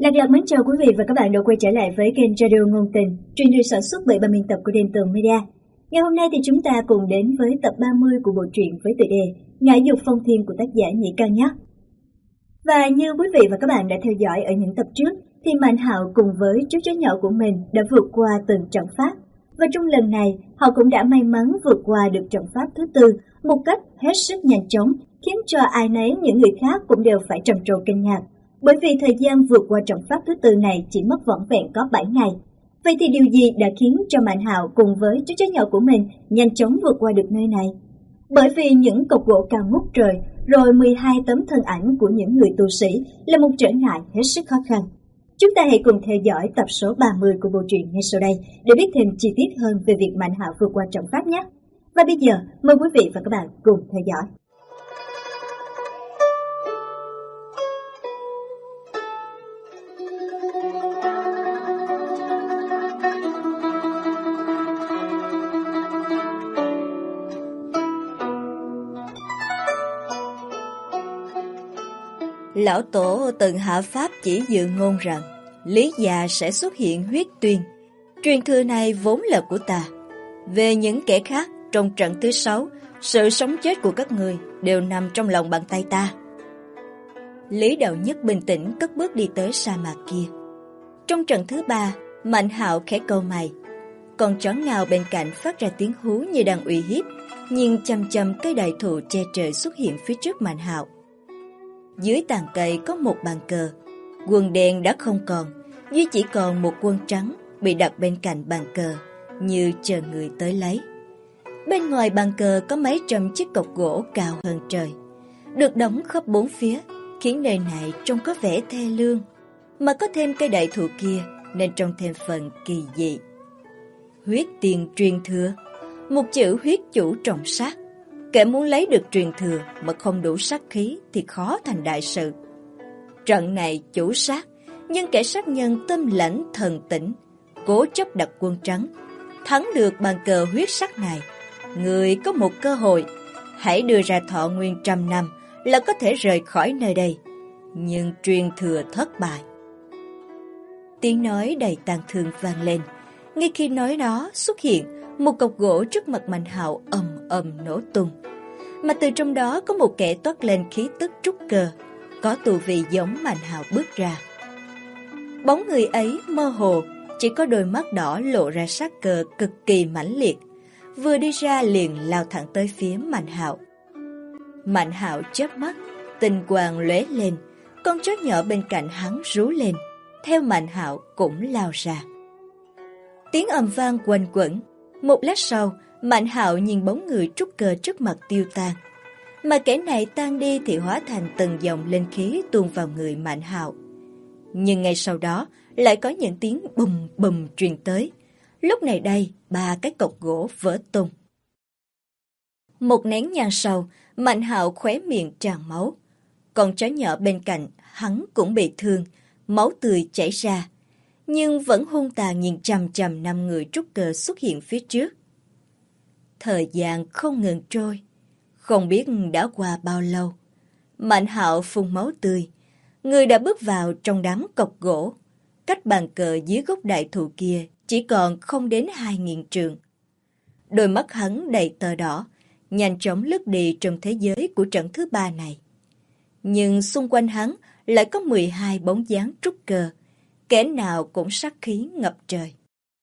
Lạc Lạc mến chào quý vị và các bạn đã quay trở lại với kênh Radio Ngôn Tình, truyền được sản xuất bởi ban biên tập của Đền Tường Media. Ngày hôm nay thì chúng ta cùng đến với tập 30 của bộ truyện với tựa đề Ngải Dục Phong Thiên của tác giả Nhĩ Cao nhé. Và như quý vị và các bạn đã theo dõi ở những tập trước, thì Mạnh Hạo cùng với chú chó nhỏ của mình đã vượt qua từng trận pháp. Và trong lần này, họ cũng đã may mắn vượt qua được trận pháp thứ tư một cách hết sức nhanh chóng, khiến cho ai nấy những người khác cũng đều phải trầm trồ kinh ngạc. Bởi vì thời gian vượt qua trận pháp thứ tư này chỉ mất vỏn vẹn có 7 ngày. Vậy thì điều gì đã khiến cho Mạnh Hạo cùng với chú chó nhỏ của mình nhanh chóng vượt qua được nơi này? Bởi vì những cọc gỗ cao ngút trời, rồi 12 tấm thân ảnh của những người tu sĩ là một trở ngại hết sức khó khăn. Chúng ta hãy cùng theo dõi tập số 30 của bộ truyện ngay sau đây để biết thêm chi tiết hơn về việc Mạnh Hạo vượt qua trận pháp nhé. Và bây giờ, mời quý vị và các bạn cùng theo dõi. Lão Tổ từng hạ pháp chỉ dự ngôn rằng Lý già sẽ xuất hiện huyết tuyên. Truyền thừa này vốn là của ta. Về những kẻ khác, trong trận thứ 6, sự sống chết của các người đều nằm trong lòng bàn tay ta. Lý Đạo Nhất bình tĩnh cất bước đi tới sa mạc kia. Trong trận thứ 3, Mạnh Hạo khẽ cau mày. Con chó ngao bên cạnh phát ra tiếng hú như đang uy hiếp, nhưng chăm chăm cây đại thụ che trời xuất hiện phía trước Mạnh Hạo. Dưới tàn cây có một bàn cờ, quân đen đã không còn, duy chỉ còn một quân trắng bị đặt bên cạnh bàn cờ, như chờ người tới lấy. Bên ngoài bàn cờ có mấy trăm chiếc cọc gỗ cao hơn trời, được đóng khắp bốn phía, khiến nơi này trông có vẻ thê lương, mà có thêm cây đại thụ kia nên trông thêm phần kỳ dị. Huyết tiền truyền thừa, một chữ huyết chủ trọng sát. Kẻ muốn lấy được truyền thừa mà không đủ sát khí thì khó thành đại sự. Trận này chủ sát, nhưng kẻ sát nhân tâm lãnh thần tĩnh, cố chấp đặt quân trắng. Thắng được bàn cờ huyết sắc này, người có một cơ hội, hãy đưa ra thọ nguyên 100 năm là có thể rời khỏi nơi đây. Nhưng truyền thừa thất bại. Tiếng nói đầy tang thương vang lên. Ngay khi nói đó xuất hiện một cọc gỗ trước mặt Mạnh Hạo ầm ầm nổ tung, mà từ trong đó có một kẻ toát lên khí tức trúc cơ, có tu vi giống Mạnh Hạo bước ra. Bóng người ấy mơ hồ, chỉ có đôi mắt đỏ lộ ra sát cơ cực kỳ mãnh liệt, vừa đi ra liền lao thẳng tới phía Mạnh Hạo. Mạnh Hạo chớp mắt, tinh quang lóe lên, con chó nhỏ bên cạnh hắn rú lên, theo Mạnh Hạo cũng lao ra. Tiếng ầm vang quanh quẩn. Một lát sau, Mạnh Hạo nhìn bóng người trúc cơ trước mặt tiêu tan, mà kẻ này tan đi thì hóa thành từng dòng linh khí tuôn vào người Mạnh Hạo. Nhưng ngay sau đó lại có những tiếng bùm bùm truyền tới. Lúc này đây, 3 cái cọc gỗ vỡ tung. Một nén nhang sau, Mạnh Hạo khóe miệng tràn máu. Con chó nhỏ bên cạnh hắn cũng bị thương, máu tươi chảy ra, nhưng vẫn hung tàn nhìn chằm chằm 5 người trúc cơ xuất hiện phía trước. Thời gian không ngừng trôi, không biết đã qua bao lâu. Mạnh Hạo phun máu tươi, người đã bước vào trong đám cọc gỗ. Cách bàn cờ dưới gốc đại thụ kia chỉ còn không đến 2.000 trượng. Đôi mắt hắn đầy tơ đỏ, nhanh chóng lướt đi trong thế giới của trận thứ 3 này. Nhưng xung quanh hắn lại có 12 bóng dáng trúc cơ, kẻ nào cũng sát khí ngập trời.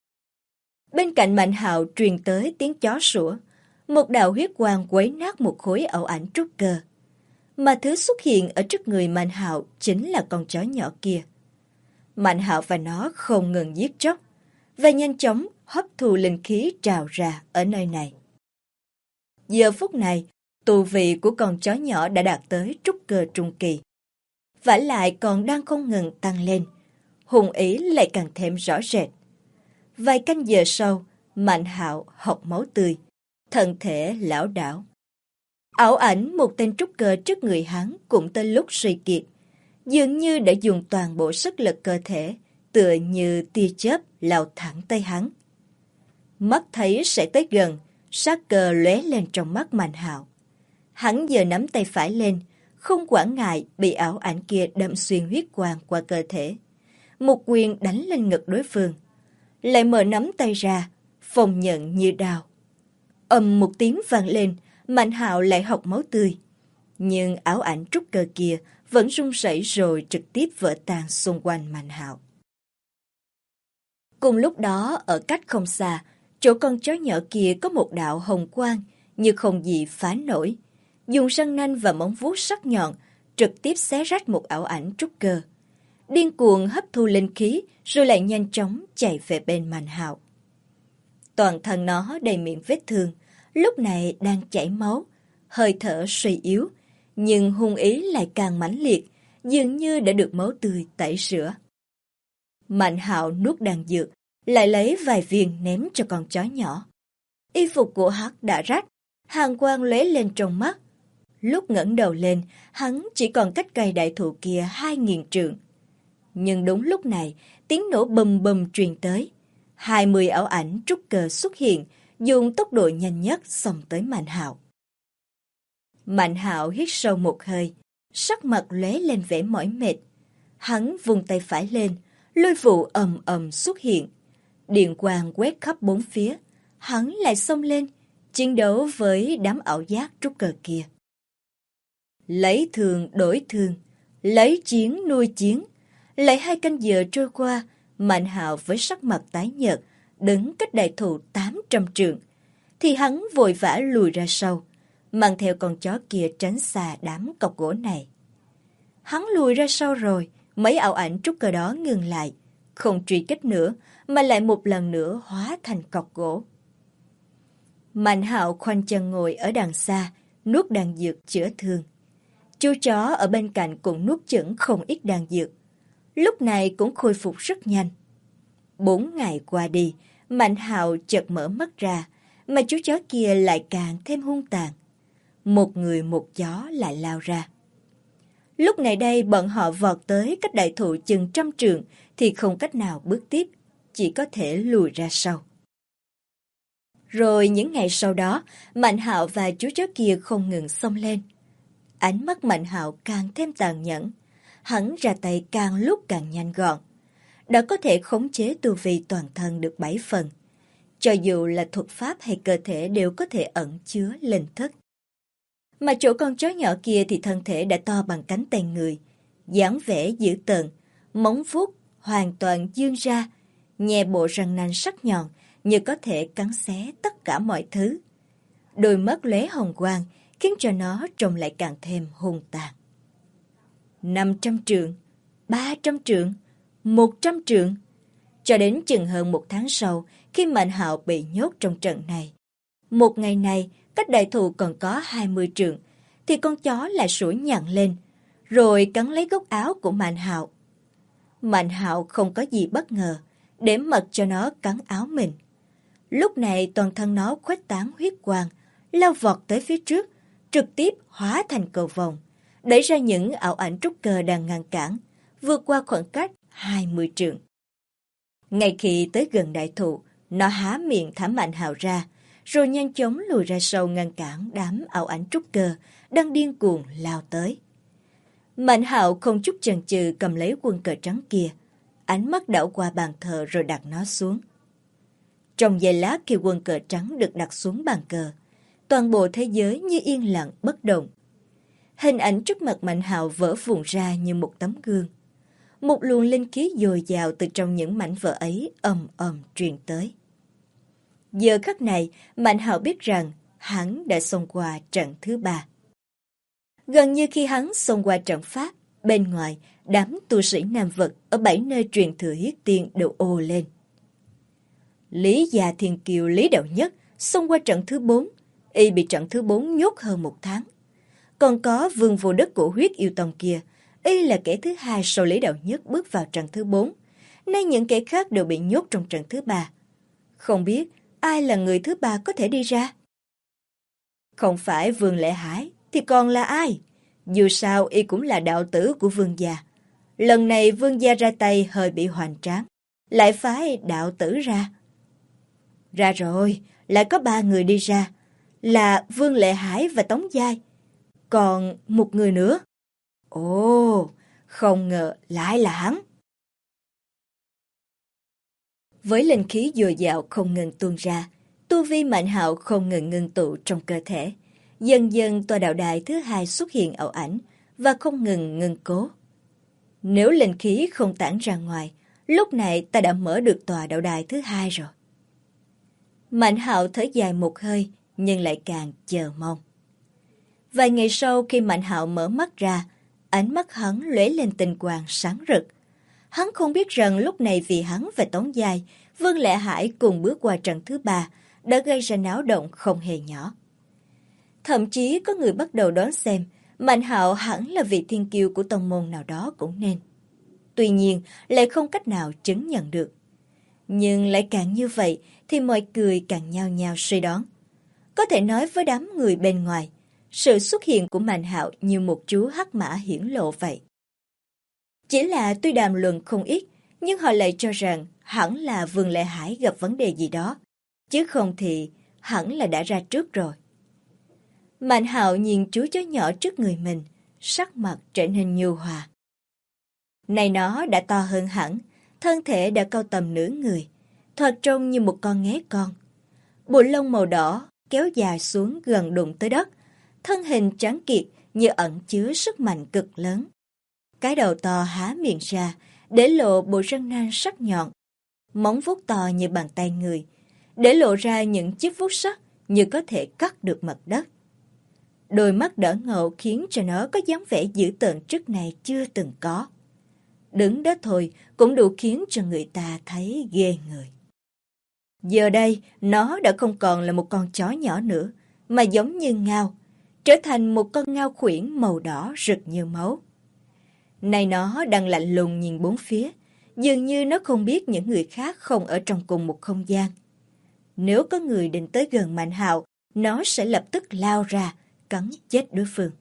Bên cạnh Mạnh Hạo truyền tới tiếng chó sủa, một đạo huyết quang quấy nát một khối ảo ảnh trúc cơ. Mà thứ xuất hiện ở trước người Mạnh Hạo chính là con chó nhỏ kia. Mạnh Hạo và nó không ngừng giết chóc, và nhanh chóng hấp thu linh khí trào ra ở nơi này. Giờ phút này, tu vi của con chó nhỏ đã đạt tới trúc cơ trung kỳ. Vả lại còn đang không ngừng tăng lên, hùng ý lại càng thêm rõ rệt. Vài canh giờ sau, Mạnh Hạo hộc máu tươi, thân thể lảo đảo. Ảo ảnh một tên trúc cơ trước người hắn cũng tới lúc suy kiệt, dường như đã dùng toàn bộ sức lực cơ thể, tựa như tia chớp lao thẳng tới hắn. Mắt thấy sẽ tới gần, sát cơ lóe lên trong mắt Mạnh Hạo. Hắn giờ nắm tay phải lên, không quản ngại bị ảo ảnh kia đâm xuyên huyết quang qua cơ thể, một quyền đánh lên ngực đối phương. Lại mở nắm tay ra, phòng nhận như đao. Ầm một tiếng vang lên, Mạnh Hạo lại hộc máu tươi. Nhưng ảo ảnh trúc cơ kia vẫn run rẩy rồi trực tiếp vỡ tan xung quanh Mạnh Hạo. Cùng lúc đó, ở cách không xa, chỗ con chó nhỏ kia có một đạo hồng quang như không gì phá nổi. Dùng răng nanh và móng vuốt sắc nhọn trực tiếp xé rách một ảo ảnh trúc cơ. Điên cuồng hấp thu linh khí rồi lại nhanh chóng chạy về bên Mạnh Hạo. Toàn thân nó đầy miệng vết thương, lúc này đang chảy máu, hơi thở suy yếu, nhưng hung ý lại càng mãnh liệt, dường như đã được máu tươi tẩy rửa. Mạnh Hạo nuốt đan dược, lại lấy vài viên ném cho con chó nhỏ. Y phục của hắn đã rách, hàn quang lóe lên trong mắt. Lúc ngẩng đầu lên, hắn chỉ còn cách cây đại thụ kia 2000 trượng. Nhưng đúng lúc này, tiếng nổ bầm bầm truyền tới. 20 ảo ảnh trúc cơ xuất hiện, dùng tốc độ nhanh nhất xông tới Mạnh Hạo. Mạnh Hạo hít sâu một hơi, sắc mặt lóe lên vẻ mỏi mệt. Hắn vung tay phải lên, lôi vụ ầm ầm xuất hiện. Điện quang quét khắp bốn phía, hắn lại xông lên, chiến đấu với đám ảo giác trúc cơ kia. Lấy thương đổi thương, lấy chiến nuôi chiến. Lại 2 canh giờ trôi qua, Mạnh Hạo với sắc mặt tái nhợt, đứng cách đại thụ 800 trượng, thì hắn vội vã lùi ra sau, mang theo con chó kia tránh xa đám cọc gỗ này. Hắn lùi ra sau rồi, mấy ảo ảnh trúc cơ đó ngừng lại, không truy kích nữa, mà lại một lần nữa hóa thành cọc gỗ. Mạnh Hạo khoanh chân ngồi ở đằng xa, nuốt đan dược chữa thương. Chú chó ở bên cạnh cũng nuốt chửng không ít đan dược. Lúc này cũng khôi phục rất nhanh. 4 ngày qua đi, Mạnh Hạo chợt mở mắt ra, mà chú chó kia lại càng thêm hung tàn. Một người một chó lại lao ra. Lúc này đây bọn họ vọt tới cách đại thụ chừng 100 trượng thì không cách nào bước tiếp, chỉ có thể lùi ra sau. Rồi những ngày sau đó, Mạnh Hạo và chú chó kia không ngừng xông lên. Ánh mắt Mạnh Hạo càng thêm tàn nhẫn, hắn ra tay càng lúc càng nhanh gọn. Đã có thể khống chế tu vi toàn thân được 7 phần. Cho dù là thuật pháp hay cơ thể đều có thể ẩn chứa linh thức. Mà chỗ con chó nhỏ kia thì thân thể đã to bằng cánh tay người, dáng vẻ dữ tợn, móng vuốt hoàn toàn dương ra, nhè bộ răng nanh sắc nhọn như có thể cắn xé tất cả mọi thứ. Đôi mắt lóe hồng quang khiến cho nó trông lại càng thêm hung tàn. 500 trượng, 300 trượng, 100 trượng. Cho đến chừng hơn 1 tháng sau, khi Mạnh Hạo bị nhốt trong trận này. Một ngày này, cách đại thụ còn có 20 trượng, thì con chó lại sủi nhặng lên, rồi cắn lấy góc áo của Mạnh Hạo. Mạnh Hạo không có gì bất ngờ, để mặc cho nó cắn áo mình. Lúc này toàn thân nó khuếch tán huyết quang, lao vọt tới phía trước, trực tiếp hóa thành cầu vồng, đẩy ra những ảo ảnh trúc cơ đang ngăn cản, vượt qua khoảng cách 20 trượng. Ngay khi tới gần đại thụ, nó há miệng thả Mạnh Hạo ra, rồi nhanh chóng lùi ra sau ngăn cản đám ảo ảnh trúc cơ đang điên cuồng lao tới. Mạnh Hạo không chút chần chừ cầm lấy quân cờ trắng kia, ánh mắt đảo qua bàn thờ rồi đặt nó xuống. Trong giây lát khi quân cờ trắng được đặt xuống bàn cờ, toàn bộ thế giới như yên lặng bất động. Hình ảnh trước mặt Mạnh Hạo vỡ vụn ra như một tấm gương. Một luồng linh khí dồi dào từ trong những mảnh vỡ ấy ầm ầm truyền tới. Giờ khắc này, Mạnh Hạo biết rằng hắn đã xông qua trận thứ 3. Gần như khi hắn xông qua trận pháp, bên ngoài, đám tu sĩ nam vật ở 7 nơi truyền thừa huyết tiên đều ồ lên. Lý Gia Thiên Kiều Lý Đạo Nhất xông qua trận thứ 4, y bị trận thứ 4 nhốt hơn 1 tháng. Còn có vương vô đất của huyết yêu tông kia, y là kẻ thứ 2 sau Lý Đạo Nhất bước vào trận thứ 4. Nay những kẻ khác đều bị nhốt trong trận thứ 3. Không biết ai là người thứ 3 có thể đi ra? Không phải Vương Lệ Hải thì còn là ai? Dù sao y cũng là đạo tử của Vương gia. Lần này Vương gia ra tay hơi bị hoành tráng, lại phái đạo tử ra. Ra rồi, lại có 3 người đi ra, là Vương Lệ Hải và Tống Giai. Còn một người nữa. Ồ, không ngờ lại là hắn. Với linh khí dồi dào không ngừng tuôn ra, tu vi Mạnh Hạo không ngừng ngưng tụ trong cơ thể. Dần dần tòa đạo đài thứ hai xuất hiện ảo ảnh và không ngừng ngưng cố. Nếu linh khí không tản ra ngoài, lúc này ta đã mở được tòa đạo đài thứ hai rồi. Mạnh Hạo thở dài một hơi, nhưng lại càng chờ mong. Vài ngày sau khi Mạnh Hạo mở mắt ra, ánh mắt hắn lóe lên tinh quang sáng rực. Hắn không biết rằng lúc này vì hắn và Tống Giai, Vương Lệ Hải cùng bước qua trận thứ ba đã gây ra náo động không hề nhỏ. Thậm chí có người bắt đầu đoán xem Mạnh Hạo hẳn là vị thiên kiêu của tông môn nào đó cũng nên. Tuy nhiên lại không cách nào chứng nhận được. Nhưng lại càng như vậy thì mọi người càng nhao nhao suy đoán. Có thể nói với đám người bên ngoài, sự xuất hiện của Mạnh Hạo như một chú hắc mã hiển lộ vậy. Chỉ là tuy đàm luận không ít, nhưng họ lại cho rằng hẳn là Vương Lệ Hải gặp vấn đề gì đó, chứ không thì hẳn là đã ra trước rồi. Mạnh Hạo nhìn chú chó nhỏ trước người mình, sắc mặt trở nên nhu hòa. Này nó đã to hơn hẳn, thân thể đã cao tầm nửa người, thoạt trông như một con nghé con. Bộ lông màu đỏ kéo dài xuống gần đụng tới đất, thân hình trắng kiệt như ẩn chứa sức mạnh cực lớn. Cái đầu to há miệng ra, để lộ bộ răng nanh sắc nhọn, móng vuốt to như bàn tay người, để lộ ra những chiếc vuốt sắc như có thể cắt được mặt đất. Đôi mắt đỏ ngầu khiến cho nó có dáng vẻ dữ tợn trước này chưa từng có. Đứng đó thôi cũng đủ khiến cho người ta thấy ghê người. Giờ đây, nó đã không còn là một con chó nhỏ nữa, mà giống như ngao, trở thành một con ngao khuyển màu đỏ rực như máu. Này nó đang lạnh lùng nhìn bốn phía, dường như nó không biết những người khác không ở trong cùng một không gian. Nếu có người định tới gần Mạnh Hạo, nó sẽ lập tức lao ra, cắn chết đối phương.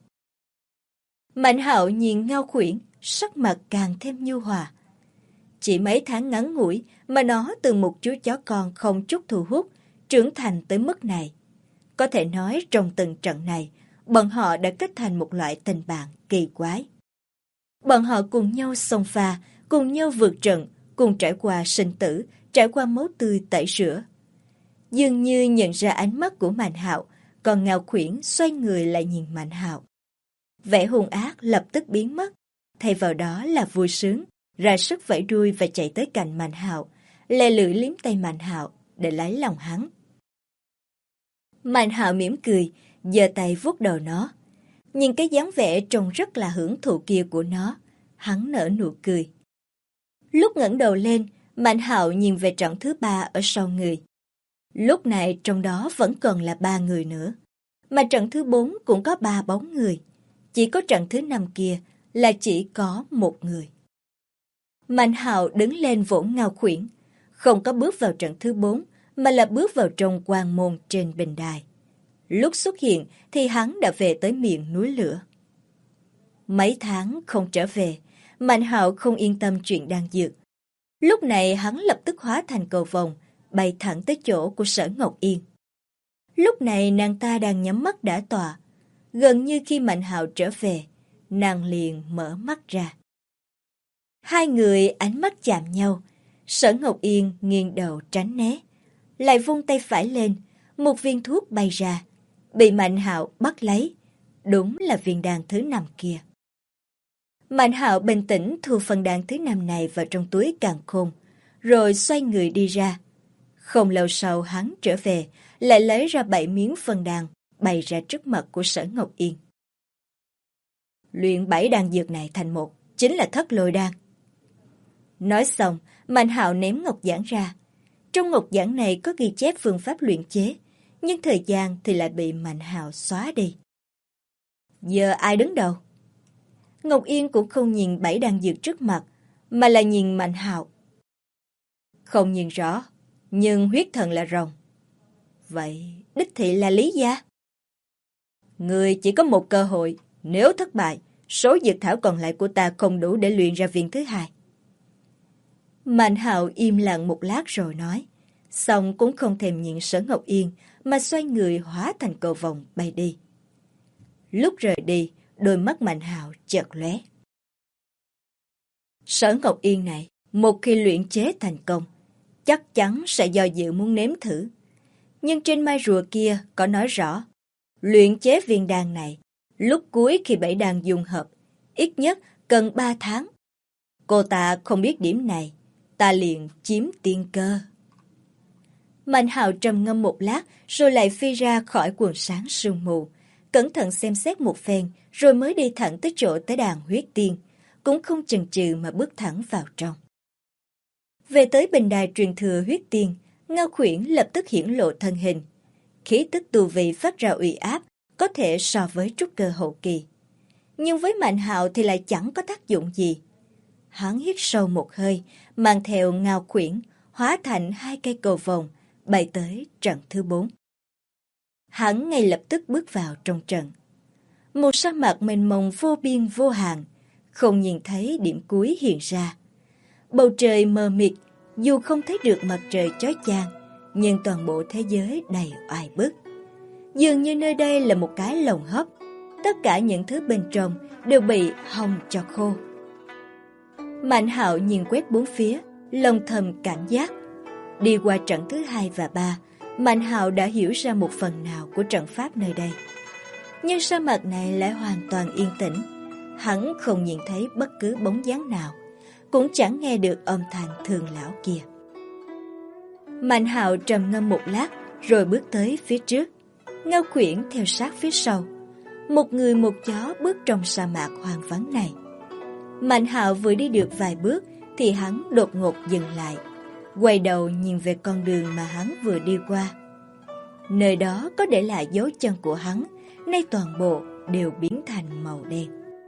Mạnh Hạo nhìn ngao khuyển, sắc mặt càng thêm nhu hòa. Chỉ mấy tháng ngắn ngủi mà nó từ một chú chó con không chút thu hút, trưởng thành tới mức này. Có thể nói trong từng trận này, bọn họ đã kết thành một loại tình bạn kỳ quái. Bọn họ cùng nhau xông pha, cùng nhau vượt trận, cùng trải qua sinh tử, trải qua máu tươi tẩy rửa. Dường như nhận ra ánh mắt của Mạnh Hạo, còn ngao khuyển xoay người lại nhìn Mạnh Hạo. Vẻ hung ác lập tức biến mất, thay vào đó là vui sướng, ra sức vẫy đuôi và chạy tới cạnh Mạnh Hạo, lè lưỡi liếm tay Mạnh Hạo để lấy lòng hắn. Mạnh Hạo mỉm cười, giơ tay vuốt đầu nó. Nhìn cái dáng vẻ trông rất là hưởng thụ kia của nó, hắn nở nụ cười. Lúc ngẩng đầu lên, Mạnh Hạo nhìn về trận thứ ba ở sau người. Lúc này trong đó vẫn còn là 3 người nữa, mà trận thứ 4 cũng có 3 bóng người. Chỉ có trận thứ 5 kia là chỉ có 1 người. Mạnh Hạo đứng lên vỗ ngao khuyển, không có bước vào trận thứ 4 mà là bước vào trong quan môn trên bình đài. Lúc xuất hiện thì hắn đã về tới miệng núi lửa. Mấy tháng không trở về, Mạnh Hạo không yên tâm chuyện đang dược. Lúc này hắn lập tức hóa thành cầu vồng, bay thẳng tới chỗ của Sở Ngọc Yên. Lúc này nàng ta đang nhắm mắt đả tọa. Gần như khi Mạnh Hạo trở về, nàng liền mở mắt ra. Hai người ánh mắt chạm nhau, Sở Ngọc Yên nghiêng đầu tránh né, lại vung tay phải lên, một viên thuốc bay ra, bị Mạnh Hạo bắt lấy, đúng là viên đan thứ 5 kia. Mạnh Hạo bình tĩnh thu phần đan thứ 5 này vào trong túi càn khôn, rồi xoay người đi ra. Không lâu sau hắn trở về, lại lấy ra 7 miếng phân đan, bày ra trước mặt của Sở Ngọc Yên. Luyện 7 đan dược này thành một, chính là Thất Lôi đan. Nói xong, Mạnh Hạo ném ngọc giản ra. Trong ngọc giản này có ghi chép phương pháp luyện chế, nhưng thời gian thì lại bị Mạnh Hạo xóa đi. Giờ ai đứng đầu? Ngọc Yên cũng không nhìn 7 đan dược trước mặt, mà là nhìn Mạnh Hạo. Không nhìn rõ, nhưng huyết thần là rồng. Vậy đích thị là Lý Gia. Người chỉ có một cơ hội, nếu thất bại, số dược thảo còn lại của ta không đủ để luyện ra viên thứ 2. Mạnh Hạo im lặng một lát rồi nói, xong cũng không thèm nhìn Sở Ngọc Yên mà xoay người hóa thành cầu vồng bay đi. Lúc rời đi, đôi mắt Mạnh Hạo chợt lóe. Sở Ngọc Yên này, một khi luyện chế thành công, chắc chắn sẽ do dự muốn nếm thử. Nhưng trên mai rùa kia có nói rõ, luyện chế viên đan này, lúc cuối khi bảy đan dung hợp, ít nhất cần 3 tháng. Cô ta không biết điểm này, ta liền chiếm tiên cơ. Mạnh Hạo trầm ngâm một lát, rồi lại phi ra khỏi quần sáng sương mù, cẩn thận xem xét một phen, rồi mới đi thẳng tới chỗ tế đàn huyết tiên, cũng không chần chừ mà bước thẳng vào trong. Về tới bình đài truyền thừa huyết tiên, Ngao Khuyển lập tức hiển lộ thân hình. Khí tức tu vi phát ra uy áp, có thể so với trúc cơ hậu kỳ. Nhưng với Mạnh Hạo thì lại chẳng có tác dụng gì. Hắn hít sâu một hơi, mang theo Ngao Khuyển, hóa thành 2 cây cầu vồng, bay tới trận thứ 4. Hắn ngay lập tức bước vào trong trận. Một sa mạc mênh mông vô biên vô hạn, không nhìn thấy điểm cuối hiện ra. Bầu trời mờ mịt, dù không thấy được mặt trời chói chang, nhưng toàn bộ thế giới đầy oai bức. Dường như nơi đây là một cái lồng hấp, tất cả những thứ bên trong đều bị hong cho khô. Mạnh Hạo nhìn quét bốn phía, lòng thầm cảnh giác. Đi qua trận thứ 2 và 3, Mạnh Hạo đã hiểu ra một phần nào của trận pháp nơi đây. Nhưng sa mạc này lại hoàn toàn yên tĩnh, hắn không nhìn thấy bất cứ bóng dáng nào, cũng chẳng nghe được âm thanh thường lão kia. Mạnh Hạo trầm ngâm một lát, rồi bước tới phía trước. Ngao Khuyển theo sát phía sau. Một người một chó bước trong sa mạc hoang vắng này. Mạnh Hạo vừa đi được vài bước thì hắn đột ngột dừng lại, quay đầu nhìn về con đường mà hắn vừa đi qua. Nơi đó có để lại dấu chân của hắn, nay toàn bộ đều biến thành màu đen.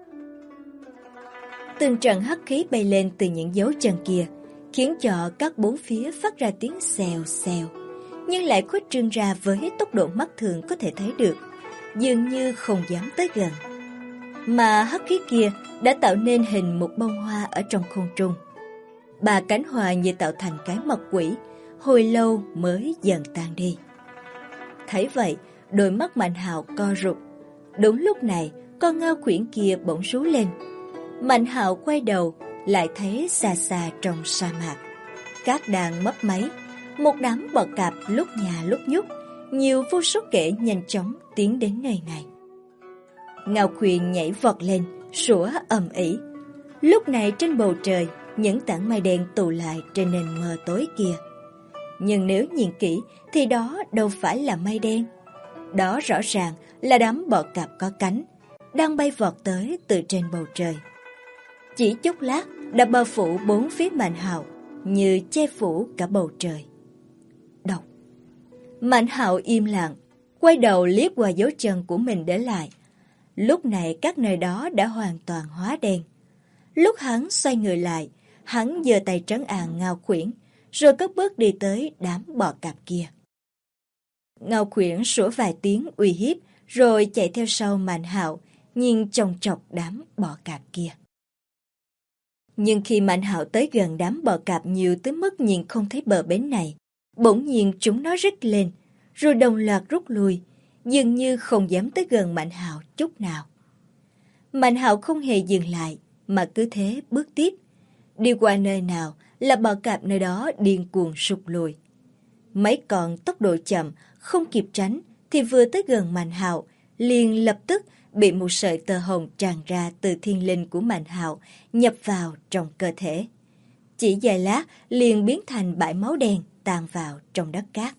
Từng trận hắc khí bay lên từ những dấu chân kia, khiến cho các bốn phía phát ra tiếng xèo xèo, nhưng lại khuếch trương ra với tốc độ mắt thường có thể thấy được, dường như không dám tới gần. Mà hắc khí kia đã tạo nên hình một bông hoa ở trong không trung. 3 cánh hoa như tạo thành cái mặt quỷ, hồi lâu mới dần tan đi. Thấy vậy, đôi mắt Mạnh Hạo co rụt. Đúng lúc này, con Ngao Khuyển kia bỗng rú lên. Mạnh Hạo quay đầu, lại thấy xa xa trong sa mạc, cát đang mấp máy, một đám bọ cạp lúc nhà lúc nhúc, nhiều vô số kể nhanh chóng tiến đến nơi này. Ngao Khuyển nhảy vọt lên, sủa ầm ĩ. Lúc này trên bầu trời, những tảng mây đen tụ lại trên nền mờ tối kia. Nhưng nếu nhìn kỹ thì đó đâu phải là mây đen. Đó rõ ràng là đám bọ cạp có cánh, đang bay vọt tới từ trên bầu trời. Chỉ chốc lát đã bao phủ bốn phía Mạnh Hạo, như che phủ cả bầu trời. Độc. Mạnh Hạo im lặng, quay đầu liếc qua dấu chân của mình để lại. Lúc này các nơi đó đã hoàn toàn hóa đen. Lúc hắn xoay người lại, hắn giơ tay trấn an Ngao Khuyển, rồi cất bước đi tới đám bọ cạp kia. Ngao Khuyển sủa vài tiếng uy hiếp, rồi chạy theo sau Mạnh Hạo, nhìn chòng chọc đám bọ cạp kia. Nhưng khi Mạnh Hạo tới gần đám bọ cạp nhiều tới mức nhìn không thấy bờ bến này, bỗng nhiên chúng nó rít lên, rồi đồng loạt rút lui, dường như không dám tới gần Mạnh Hạo chút nào. Mạnh Hạo không hề dừng lại, mà cứ thế bước tiếp. Đi qua nơi nào là bọ cạp nơi đó điên cuồng sụt lùi. Mấy con tốc độ chậm, không kịp tránh, thì vừa tới gần Mạnh Hạo, liền lập tức bị một sợi tơ hồng tràn ra từ thiên linh của Mạnh Hạo nhập vào trong cơ thể. Chỉ vài lát liền biến thành bãi máu đen tan vào trong đất cát.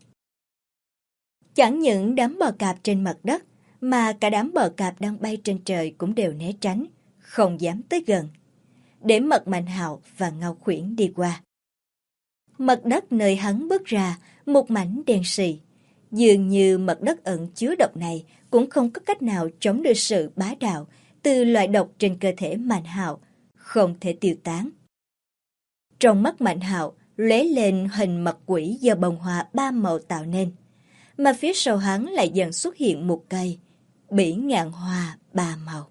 Chẳng những đám bò cạp trên mặt đất, mà cả đám bò cạp đang bay trên trời cũng đều né tránh, không dám tới gần, để mặc Mạnh Hạo và Ngao Khuyển đi qua. Mặt đất nơi hắn bước ra, một mảnh đen sì. Dường như mặt đất ẩn chứa độc này cũng không có cách nào chống được sự bá đạo từ loại độc trên cơ thể Mạnh Hạo, không thể tiêu tán. Trong mắt Mạnh Hạo lóe lên hình mặt quỷ do bông hoa 3 màu tạo nên, mà phía sau hắn lại dần xuất hiện một cây bỉ ngạn hoa 3 màu.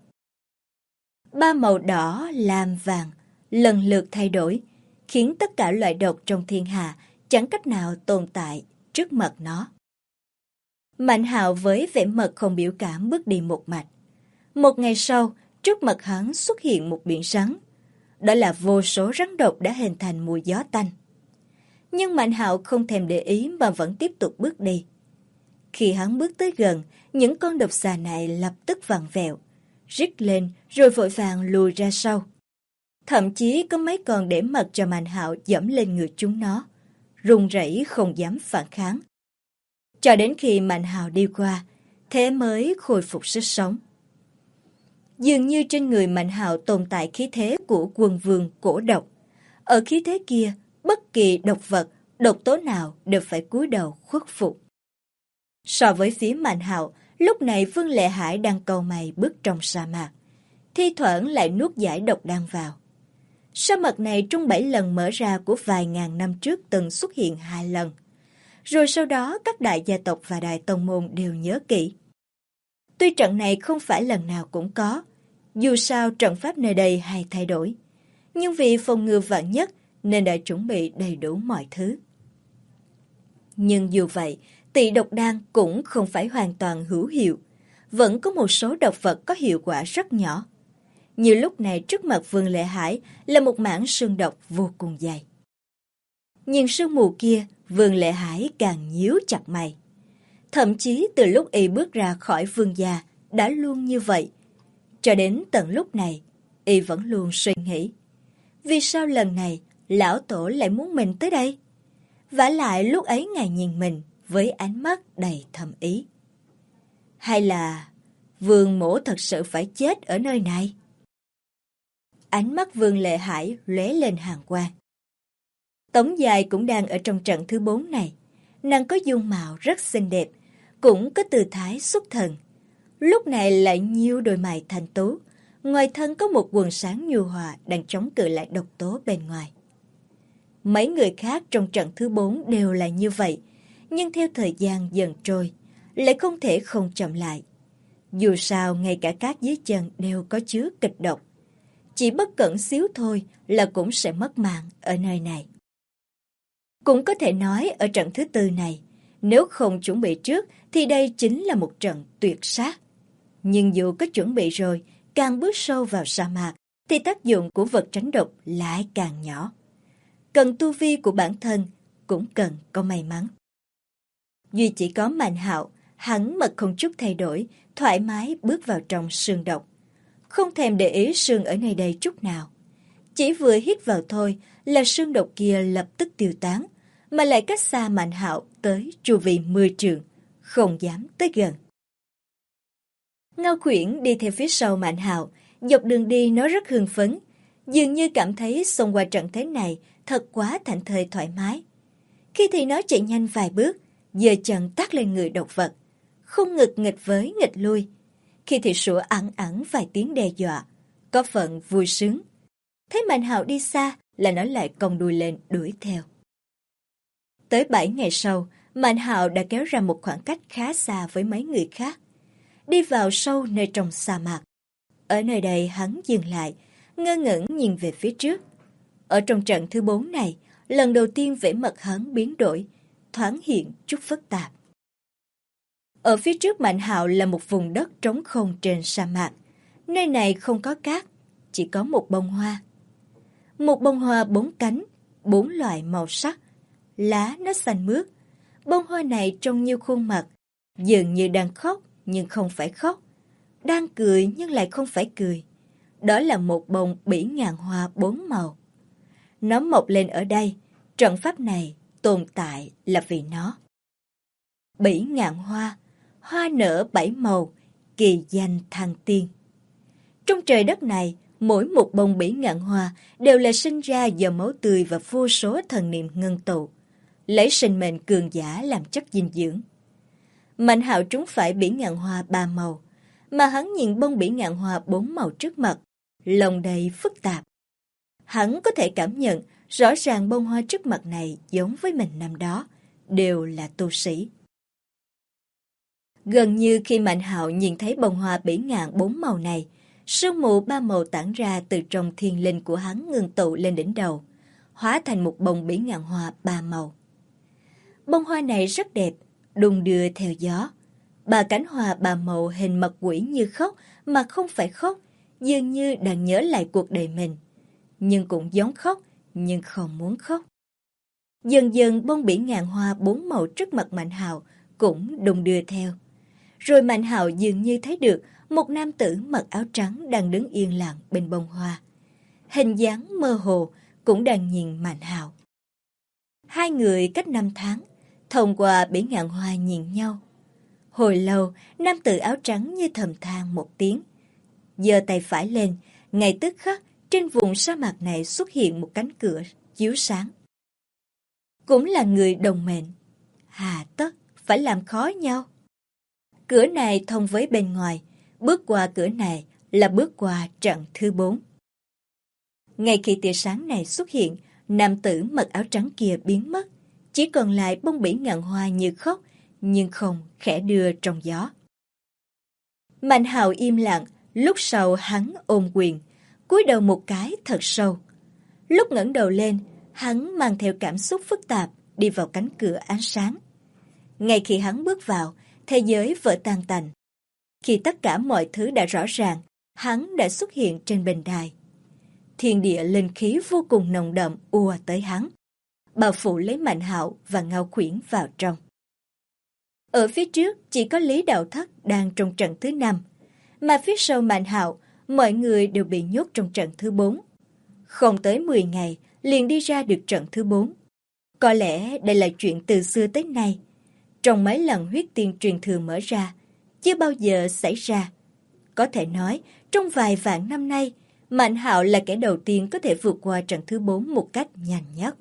3 màu đỏ, lam, vàng lần lượt thay đổi, khiến tất cả loại độc trong thiên hạ chẳng cách nào tồn tại trước mặt nó. Mạnh Hạo với vẻ mặt không biểu cảm bước đi một mạch. Một ngày sau, trước mặt hắn xuất hiện một biển rắn. Đó là vô số rắn độc đã hình thành mùi gió tanh. Nhưng Mạnh Hạo không thèm để ý mà vẫn tiếp tục bước đi. Khi hắn bước tới gần, những con độc xà này lập tức vặn vẹo, rít lên rồi vội vàng lùi ra sau. Thậm chí có mấy con để mặc cho Mạnh Hạo dẫm lên người chúng nó, run rẩy không dám phản kháng. Cho đến khi Mạnh Hạo đi qua, thế mới khôi phục sức sống. Dường như trên người Mạnh Hạo tồn tại khí thế của quân vương cổ độc. Ở khí thế kia, bất kỳ độc vật, độc tố nào đều phải cúi đầu khuất phục. So với phía Mạnh Hạo, lúc này Vương Lệ Hải đang cau mày bước trong sa mạc, thi thoảng lại nuốt giải độc đan vào. Sa mạc này trong 7 lần mở ra của vài ngàn năm trước từng xuất hiện 2 lần. Rồi sau đó các đại gia tộc và đại tông môn đều nhớ kỹ. Tuy trận này không phải lần nào cũng có, dù sao trận pháp nơi đây hay thay đổi, nhưng vì phòng ngừa vạn nhất nên đã chuẩn bị đầy đủ mọi thứ. Nhưng dù vậy, tị độc đan cũng không phải hoàn toàn hữu hiệu, vẫn có một số độc vật có hiệu quả rất nhỏ. Như lúc này trước mặt Vương Lệ Hải là một mảng sương độc vô cùng dày. Nhìn sương mù kia, Vương Lệ Hải càng nhíu chặt mày. Thậm chí từ lúc y bước ra khỏi vương gia đã luôn như vậy. Cho đến tận lúc này, y vẫn luôn suy nghĩ. Vì sao lần này lão tổ lại muốn mình tới đây? Vả lại lúc ấy ngài nhìn mình với ánh mắt đầy thâm ý. Hay là Vương mỗ thật sự phải chết ở nơi này? Ánh mắt Vương Lệ Hải lóe lên hàn quang. Tống Dài cũng đang ở trong trận thứ 4 này. Nàng có dung mạo rất xinh đẹp, cũng có tư thái xuất thần. Lúc này lại nhíu đôi mày thanh tú, ngoài thân có một quần sáng nhu hòa đang chống cự lại độc tố bên ngoài. Mấy người khác trong trận thứ 4 đều là như vậy, nhưng theo thời gian dần trôi, lại không thể không chậm lại. Dù sao, ngay cả cát dưới chân đều có chứa kịch độc. Chỉ bất cẩn xíu thôi là cũng sẽ mất mạng ở nơi này. Cũng có thể nói ở trận thứ 4 này, nếu không chuẩn bị trước thì đây chính là một trận tuyệt sát. Nhưng dù có chuẩn bị rồi, càng bước sâu vào sa mạc thì tác dụng của vật tránh độc lại càng nhỏ. Cần tu vi của bản thân, cũng cần có may mắn. Duy chỉ có Mạnh Hạo, hắn mà không chút thay đổi, thoải mái bước vào trong sương độc. Không thèm để ý sương ở nơi đây chút nào. Chỉ vừa hít vào thôi là sương độc kia lập tức tiêu tán, mà lại cách xa Mạnh Hạo tới chu vi 10 trượng, không dám tới gần. Ngao Khuyển đi theo phía sau Mạnh Hạo, dọc đường đi nó rất hưng phấn, dường như cảm thấy xông qua trận thế này thật quá thảnh thơi thoải mái. Khi thì nó chạy nhanh vài bước, giơ chân tát lên người độc vật, không ngực nghịch với nghịch lui. Khi thì sủa ẳng ẳng vài tiếng đe dọa, có phần vui sướng. Thấy Mạnh Hạo đi xa là nó lại cong đuôi lên đuổi theo. Tới 7 ngày sau, Mạnh Hạo đã kéo ra một khoảng cách khá xa với mấy người khác, đi vào sâu nơi trong sa mạc. Ở nơi đây hắn dừng lại, ngơ ngẩn nhìn về phía trước. Ở trong trận thứ 4 này, lần đầu tiên vẻ mặt hắn biến đổi, thoáng hiện chút phức tạp. Ở phía trước Mạnh Hạo là một vùng đất trống không trên sa mạc. Nơi này không có cát, chỉ có một bông hoa. Một bông hoa 4 cánh, 4 loại màu sắc. Lá nó xanh mướt. Bông hoa này trông như khuôn mặt, dường như đang khóc nhưng không phải khóc, đang cười nhưng lại không phải cười. Đó là một bông bỉ ngạn hoa 4 màu. Nó mọc lên ở đây, trận pháp này tồn tại là vì nó. Bỉ ngạn hoa, hoa nở 7 màu, kỳ danh thăng tiên. Trong trời đất này, mỗi một bông bỉ ngạn hoa đều là sinh ra do máu tươi và vô số thần niệm ngưng tụ, lấy sinh mệnh cường giả làm chất dinh dưỡng. Mạnh Hạo trúng phải bỉ ngạn hoa 3 màu, mà hắn nhìn bông bỉ ngạn hoa 4 màu trước mặt, lòng đầy phức tạp. Hắn có thể cảm nhận rõ ràng bông hoa trước mặt này giống với mình năm đó, đều là tu sĩ. Gần như khi Mạnh Hạo nhìn thấy bông hoa bỉ ngạn 4 màu này, sương mù 3 màu tản ra từ trong thiên linh của hắn ngưng tụ lên đỉnh đầu, hóa thành một bông bỉ ngạn hoa 3 màu. Bông hoa này rất đẹp, đung đưa theo gió. 3 cánh hoa 3 màu hình mặt quỷ như khóc mà không phải khóc, dường như đang nhớ lại cuộc đời mình. Nhưng cũng giống khóc, nhưng không muốn khóc. Dần dần bông bỉ ngàn hoa bốn màu trước mặt Mạnh Hạo cũng đung đưa theo. Rồi Mạnh Hạo dường như thấy được một nam tử mặc áo trắng đang đứng yên lặng bên bông hoa. Hình dáng mơ hồ cũng đang nhìn Mạnh Hạo. Hai người cách 5 tháng, thông qua bỉ ngạn hoa nhìn nhau. Hồi lâu, nam tử áo trắng như thầm than một tiếng. Giơ tay phải lên, ngay tức khắc trên vùng sa mạc này xuất hiện một cánh cửa chiếu sáng. Cũng là người đồng mệnh, hà tất phải làm khó nhau. Cửa này thông với bên ngoài, bước qua cửa này là bước qua trận thứ 4. Ngay khi tia sáng này xuất hiện, nam tử mặc áo trắng kia biến mất, chỉ còn lại bông bỉ ngạn hoa như khóc, nhưng không khẽ đưa trong gió. Mạnh Hạo im lặng, lúc sau hắn ôm quyền, cúi đầu một cái thật sâu. Lúc ngẩng đầu lên, hắn mang theo cảm xúc phức tạp đi vào cánh cửa ánh sáng. Ngay khi hắn bước vào, thế giới vỡ tan tành. Khi tất cả mọi thứ đã rõ ràng, hắn đã xuất hiện trên bình đài. Thiên địa linh khí vô cùng nồng đậm ùa tới hắn, bao phủ lấy Mạnh Hạo và Ngao Khuyển vào trong. Ở phía trước chỉ có Lý Đạo Thất đang trong trận thứ 5, mà phía sau Mạnh Hạo, mọi người đều bị nhốt trong trận thứ 4. Không tới 10 ngày liền đi ra được trận thứ 4. Có lẽ đây là chuyện từ xưa tới nay. Trong mấy lần huyết tiên truyền thừa mở ra, chưa bao giờ xảy ra. Có thể nói, trong vài vạn năm nay, Mạnh Hạo là kẻ đầu tiên có thể vượt qua trận thứ 4 một cách nhanh nhất.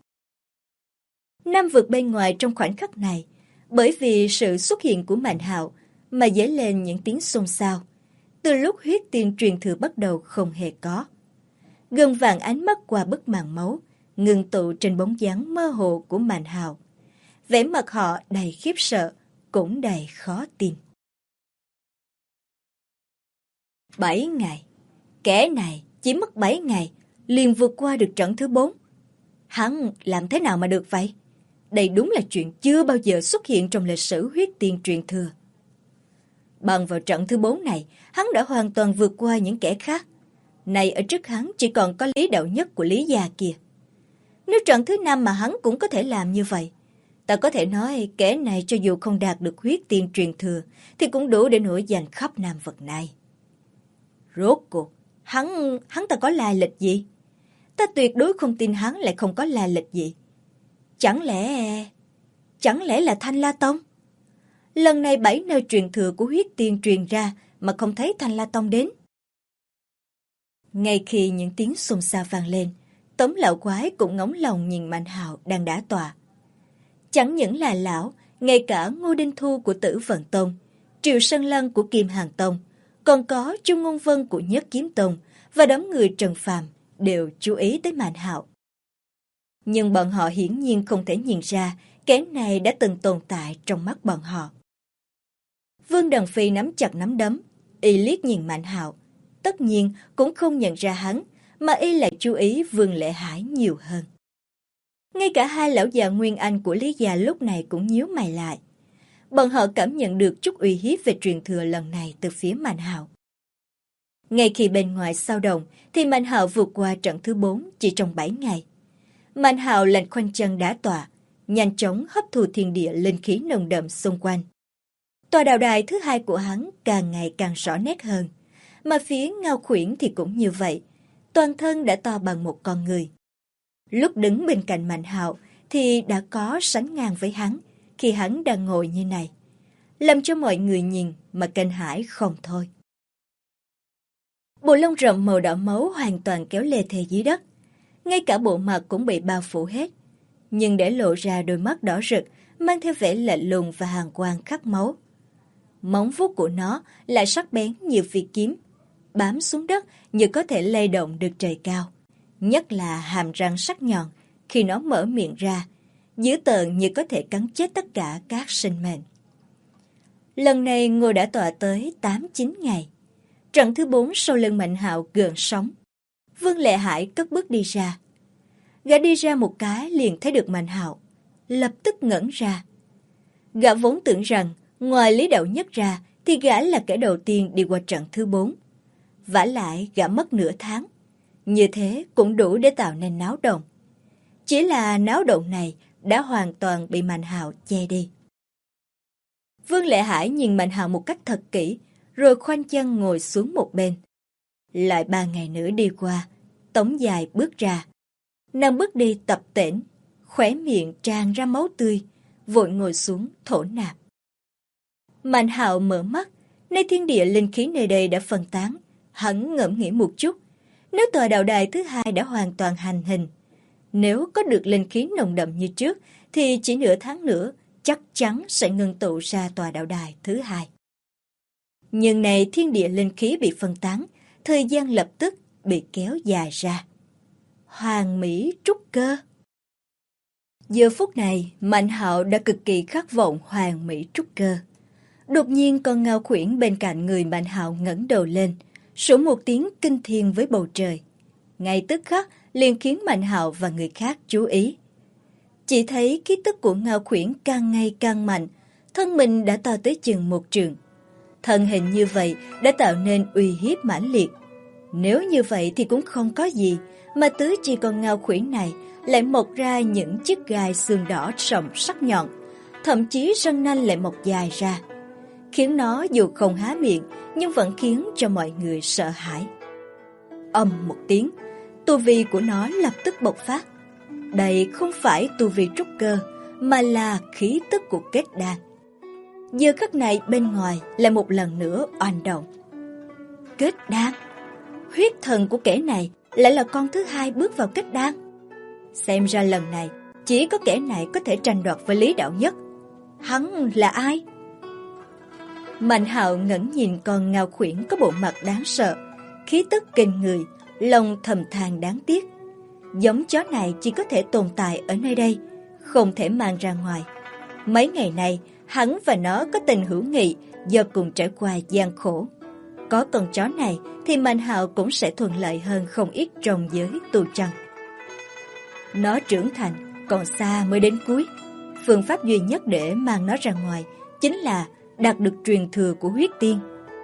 Nam vực bên ngoài trong khoảnh khắc này, bởi vì sự xuất hiện của Mạnh Hạo mà dấy lên những tiếng xôn xao. Từ lúc huyết tiên truyền thừa bắt đầu không hề có. Gần vạn ánh mắt qua bức màn máu, ngừng tụ trên bóng dáng mơ hồ của Mạnh Hạo. Vẻ mặt họ đầy khiếp sợ, cũng đầy khó tin. 7 ngày. Kẻ này chỉ mất 7 ngày, liền vượt qua được trận thứ 4. Hắn làm thế nào mà được vậy? Đây đúng là chuyện chưa bao giờ xuất hiện trong lịch sử huyết tiên truyền thừa. Bằng vào trận thứ 4 này, hắn đã hoàn toàn vượt qua những kẻ khác. Này ở trước hắn chỉ còn có Lý Đạo Nhất của Lý gia kia. Nếu trận thứ 5 mà hắn cũng có thể làm như vậy, ta có thể nói kẻ này cho dù không đạt được huyết tiên truyền thừa thì cũng đủ để nổi danh khắp Nam vực này. Rốt cuộc, hắn ta có lai lịch gì? Ta tuyệt đối không tin hắn lại không có lai lịch gì. Chẳng lẽ là Thanh La Tông? Lần này 7 nơi truyền thừa của huyết tiên truyền ra mà không thấy Thanh La Tông đến. Ngay khi những tiếng xôn xao vang lên, Tống lão quái cũng ngóng lòng nhìn Mạnh Hạo đang đả tọa. Chẳng những là lão, ngay cả Ngô Đinh Thu của Tử Vận Tông, Triệu Sơn Lân của Kim Hàn Tông, còn có Trung Ngôn Vân của Nhất Kiếm Tông và đám người Trần Phàm đều chú ý tới Mạnh Hạo. Nhưng bọn họ hiển nhiên không thể nhìn ra kẻ này đã từng tồn tại trong mắt bọn họ. Vương Đằng Phi nắm chặt nắm đấm, y liếc nhìn Mạnh Hạo, tất nhiên cũng không nhận ra hắn, mà y lại chú ý Vương Lệ Hải nhiều hơn. Ngay cả hai lão già Nguyên Anh của Lý gia lúc này cũng nhíu mày lại. Bọn họ cảm nhận được chút uy hiếp về truyền thừa lần này từ phía Mạnh Hạo. Ngay khi bên ngoài sao động, thì Mạnh Hạo vượt qua trận thứ 4 chỉ trong 7 ngày. Mạnh Hạo lạnh khoanh chân đả tọa, nhanh chóng hấp thu thiên địa linh khí nồng đậm xung quanh. Tòa đạo đài thứ 2 của hắn càng ngày càng rõ nét hơn, mà phía Ngao Khuyển thì cũng như vậy, toàn thân đã to bằng một con người. Lúc đứng bên cạnh Mạnh Hạo thì đã có sánh ngang với hắn khi hắn đang ngồi như này, làm cho mọi người nhìn mà kinh hãi không thôi. Bộ lông rậm màu đỏ máu hoàn toàn kéo lê thê dưới đất, ngay cả bộ mặt cũng bị bao phủ hết, nhưng để lộ ra đôi mắt đỏ rực mang theo vẻ lạnh lùng và hàn quang khắc máu. Móng vuốt của nó lại sắc bén như phi kiếm, bám xuống đất như có thể lay động được trời cao. Nhất là hàm răng sắc nhọn, khi nó mở miệng ra, dữ tợn như có thể cắn chết tất cả các sinh mệnh. Lần này Ngô đã tọa tới 8-9 ngày. Trận thứ 4 sau lưng Mạnh Hạo gợn sóng. Vương Lệ Hải cất bước đi ra. Gã đi ra một cái liền thấy được Mạnh Hạo, lập tức ngẩn ra. Gã vốn tưởng rằng ngoài Lý Đạo Nhất ra thì gã là kẻ đầu tiên đi qua trận thứ 4. Vả lại gã mất nửa tháng. Như thế cũng đủ để tạo nên náo động. Chỉ là náo động này đã hoàn toàn bị Mạnh Hạo che đi. Vương Lệ Hải nhìn Mạnh Hạo một cách thật kỹ, rồi khoanh chân ngồi xuống một bên. Lại 3 ngày nữa đi qua, Tống Dài bước ra. Nàng bước đi tập tễnh, khóe miệng tràn ra máu tươi, vội ngồi xuống thổ nạp. Mạnh Hạo mở mắt, nay thiên địa linh khí nơi đây đã phân tán. Hắn ngẫm nghĩ một chút, nếu tòa đạo đài thứ hai đã hoàn toàn hành hình, nếu có được linh khí nồng đậm như trước, thì chỉ nửa tháng nữa chắc chắn sẽ ngưng tụ ra tòa đạo đài thứ hai. Nhưng này thiên địa linh khí bị phân tán, thời gian lập tức bị kéo dài ra. Hoàng mỹ trúc cơ. Giờ phút này, Mạnh Hạo đã cực kỳ khát vọng hoàng mỹ trúc cơ. Đột nhiên con ngao khuyển bên cạnh người Mạnh Hạo ngẩng đầu lên, sủa một tiếng kinh thiên với bầu trời. Ngay tức khắc liền khiến Mạnh Hạo và người khác chú ý. Chỉ thấy khí tức của ngao khuyển càng ngày càng mạnh, thân mình đã to tới chừng 1 trượng. Thân hình như vậy đã tạo nên uy hiếp mãnh liệt. Nếu như vậy thì cũng không có gì, mà tứ chi con ngao khuyển này lại mọc ra những chiếc gai xương đỏ sậm sắc nhọn, thậm chí răng nanh lại mọc dài ra, khiến nó dù không há miệng nhưng vẫn khiến cho mọi người sợ hãi. Ầm một tiếng, tu vi của nó lập tức bộc phát. Đây không phải tu vi trúc cơ, mà là khí tức của kết đan. Giờ khắc này bên ngoài lại một lần nữa oanh động. Kết đan? Huyết thần của kẻ này lại là con thứ hai bước vào kết đan. Xem ra lần này chỉ có kẻ này có thể tranh đoạt với Lý Đạo Nhất. Hắn là ai? Mạnh Hạo ngẩng nhìn con ngao khuyển có bộ mặt đáng sợ, khí tức kinh người, lòng thầm than đáng tiếc. Giống chó này chỉ có thể tồn tại ở nơi đây, không thể mang ra ngoài. Mấy ngày nay, hắn và nó có tình hữu nghị do cùng trải qua gian khổ. Có con chó này thì Mạnh Hạo cũng sẽ thuận lợi hơn không ít trong giới tu chân. Nó trưởng thành, còn xa mới đến cuối. Phương pháp duy nhất để mang nó ra ngoài chính là đạt được truyền thừa của huyết tiên.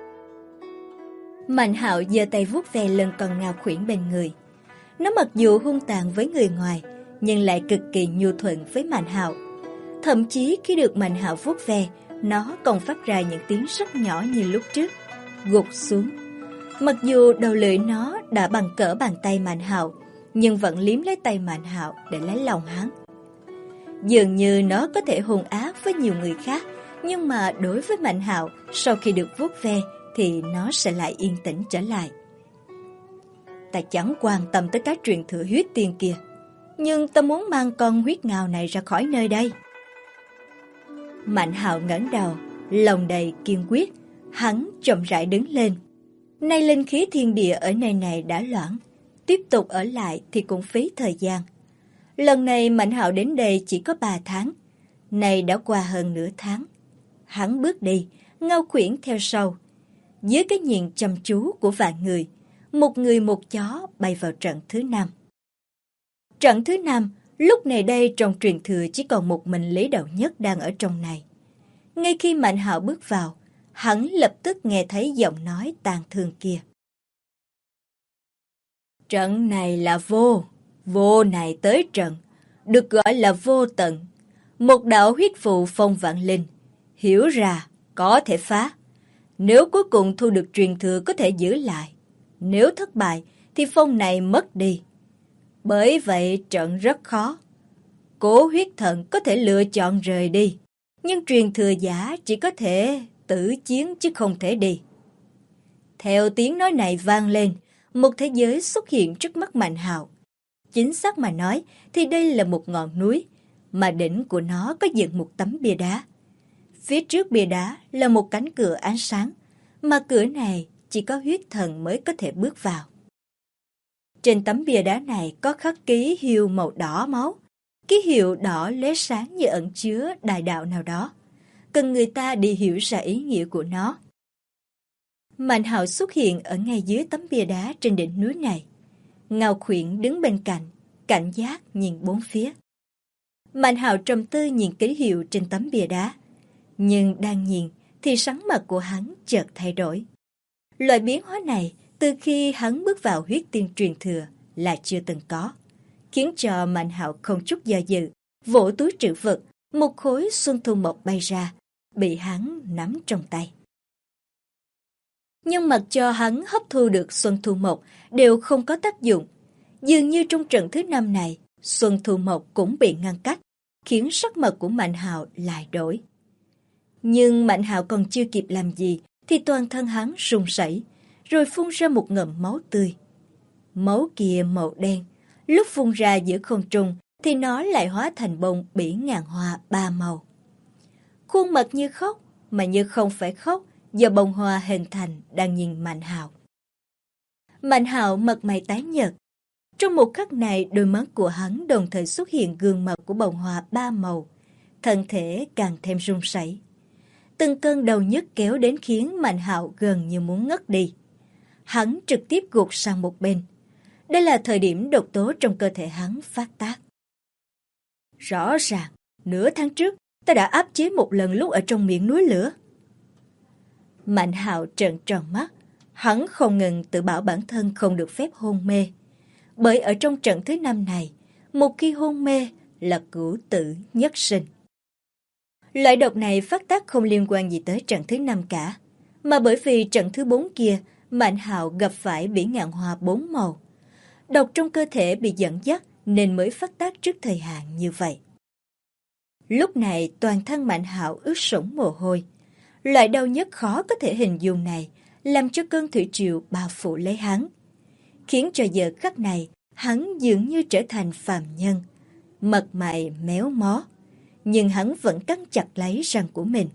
Mạnh Hạo giơ tay vuốt ve lưng con ngao khuyển bên người. Nó mặc dù hung tàn với người ngoài, nhưng lại cực kỳ nhu thuận với Mạnh Hạo. Thậm chí khi được Mạnh Hạo vuốt ve, nó còn phát ra những tiếng rất nhỏ như lúc trước, gục xuống. Mặc dù đầu lưỡi nó đã bằng cỡ bàn tay Mạnh Hạo, nhưng vẫn liếm lấy tay Mạnh Hạo để lấy lòng hắn. Dường như nó có thể hung ác với nhiều người khác, nhưng mà đối với Mạnh Hạo, sau khi được vuốt ve thì nó sẽ lại yên tĩnh trở lại. Ta chẳng quan tâm tới cái truyền thừa huyết tiên kia, nhưng ta muốn mang con huyết ngao này ra khỏi nơi đây. Mạnh Hạo ngẩng đầu, lòng đầy kiên quyết, hắn chậm rãi đứng lên. Nay linh khí thiên địa ở nơi này đã loãng, tiếp tục ở lại thì cũng phí thời gian. Lần này Mạnh Hạo đến đây chỉ có 3 tháng, nay đã qua hơn nửa tháng. Hắn bước đi, ngao khuyển theo sau. Dưới cái nhìn chăm chú của vạn người, một người một chó bay vào trận thứ 5. Trận thứ 5, lúc này đây trong truyền thừa chỉ còn một mình Lý Đạo Nhất đang ở trong này. Ngay khi Mạnh Hạo bước vào, hắn lập tức nghe thấy giọng nói tàn thương kia. Trận này là vô này tới trận, được gọi là vô tận. Một đạo huyết phù phong vạn linh, hiểu ra có thể phá. Nếu cuối cùng thu được truyền thừa có thể giữ lại, nếu thất bại thì phong này mất đi. Bởi vậy trận rất khó. Cố huyết thần có thể lựa chọn rời đi, nhưng truyền thừa giả chỉ có thể tử chiến chứ không thể đi. Theo tiếng nói này vang lên, một thế giới xuất hiện trước mắt Mạnh Hạo. Chính xác mà nói thì đây là một ngọn núi, mà đỉnh của nó có dựng một tấm bia đá. Phía trước bia đá là một cánh cửa ánh sáng, mà cửa này chỉ có huyết thần mới có thể bước vào. Trên tấm bia đá này có khắc ký hiệu màu đỏ máu. Ký hiệu đỏ lóe sáng như ẩn chứa đại đạo nào đó, cần người ta đi hiểu ra ý nghĩa của nó. Mạnh Hạo xuất hiện ở ngay dưới tấm bia đá trên đỉnh núi này. Ngao khuyển đứng bên cạnh, cảnh giác nhìn bốn phía. Mạnh Hạo trầm tư nhìn ký hiệu trên tấm bia đá, nhưng đang nhìn thì sắc mặt của hắn chợt thay đổi. Loại biến hóa này từ khi hắn bước vào huyết tiên truyền thừa là chưa từng có, khiến cho Mạnh Hạo không chút do dự, vỗ túi trữ vật, một khối xuân thu mộc bay ra, bị hắn nắm trong tay. Nhưng mặc cho hắn hấp thu được xuân thu mộc đều không có tác dụng. Dường như trong trận thứ 5 này, xuân thu mộc cũng bị ngăn cách, khiến sắc mặt của Mạnh Hạo lại đổi. Nhưng Mạnh Hạo còn chưa kịp làm gì thì toàn thân hắn run rẩy, rồi phun ra một ngụm máu tươi. Máu kia màu đen, lúc phun ra giữa không trung thì nó lại hóa thành bông bỉ ngàn hoa 3 màu. Khuôn mặt như khóc, mà như không phải khóc, do bông hoa hình thành đang nhìn Mạnh Hạo. Mạnh Hạo mặt mày tái nhợt. Trong một khắc này, đôi mắt của hắn đồng thời xuất hiện gương mặt của bông hoa 3 màu, thân thể càng thêm run rẩy. Từng cơn đau nhức kéo đến khiến Mạnh Hạo gần như muốn ngất đi. Hắn trực tiếp gục sang một bên. Đây là thời điểm độc tố trong cơ thể hắn phát tác. Rõ ràng, nửa tháng trước, ta đã áp chế một lần lúc ở trong miệng núi lửa. Mạnh Hạo trợn tròn mắt. Hắn không ngừng tự bảo bản thân không được phép hôn mê. Bởi ở trong trận thứ 5 này, một khi hôn mê là cửu tử nhất sinh. Loại độc này phát tác không liên quan gì tới trận thứ 5 cả, mà bởi vì trận thứ 4 kia, Mạnh Hạo gặp phải bỉ ngạn hoa 4 màu. Độc trong cơ thể bị dẫn dắt nên mới phát tác trước thời hạn như vậy. Lúc này toàn thân Mạnh Hạo ướt sũng mồ hôi. Loại đau nhức khó có thể hình dung này làm cho cơn thủy triều bao phủ lấy hắn, khiến cho giờ khắc này hắn dường như trở thành phàm nhân, mặt mày méo mó, nhưng hắn vẫn cắn chặt lấy răng của mình.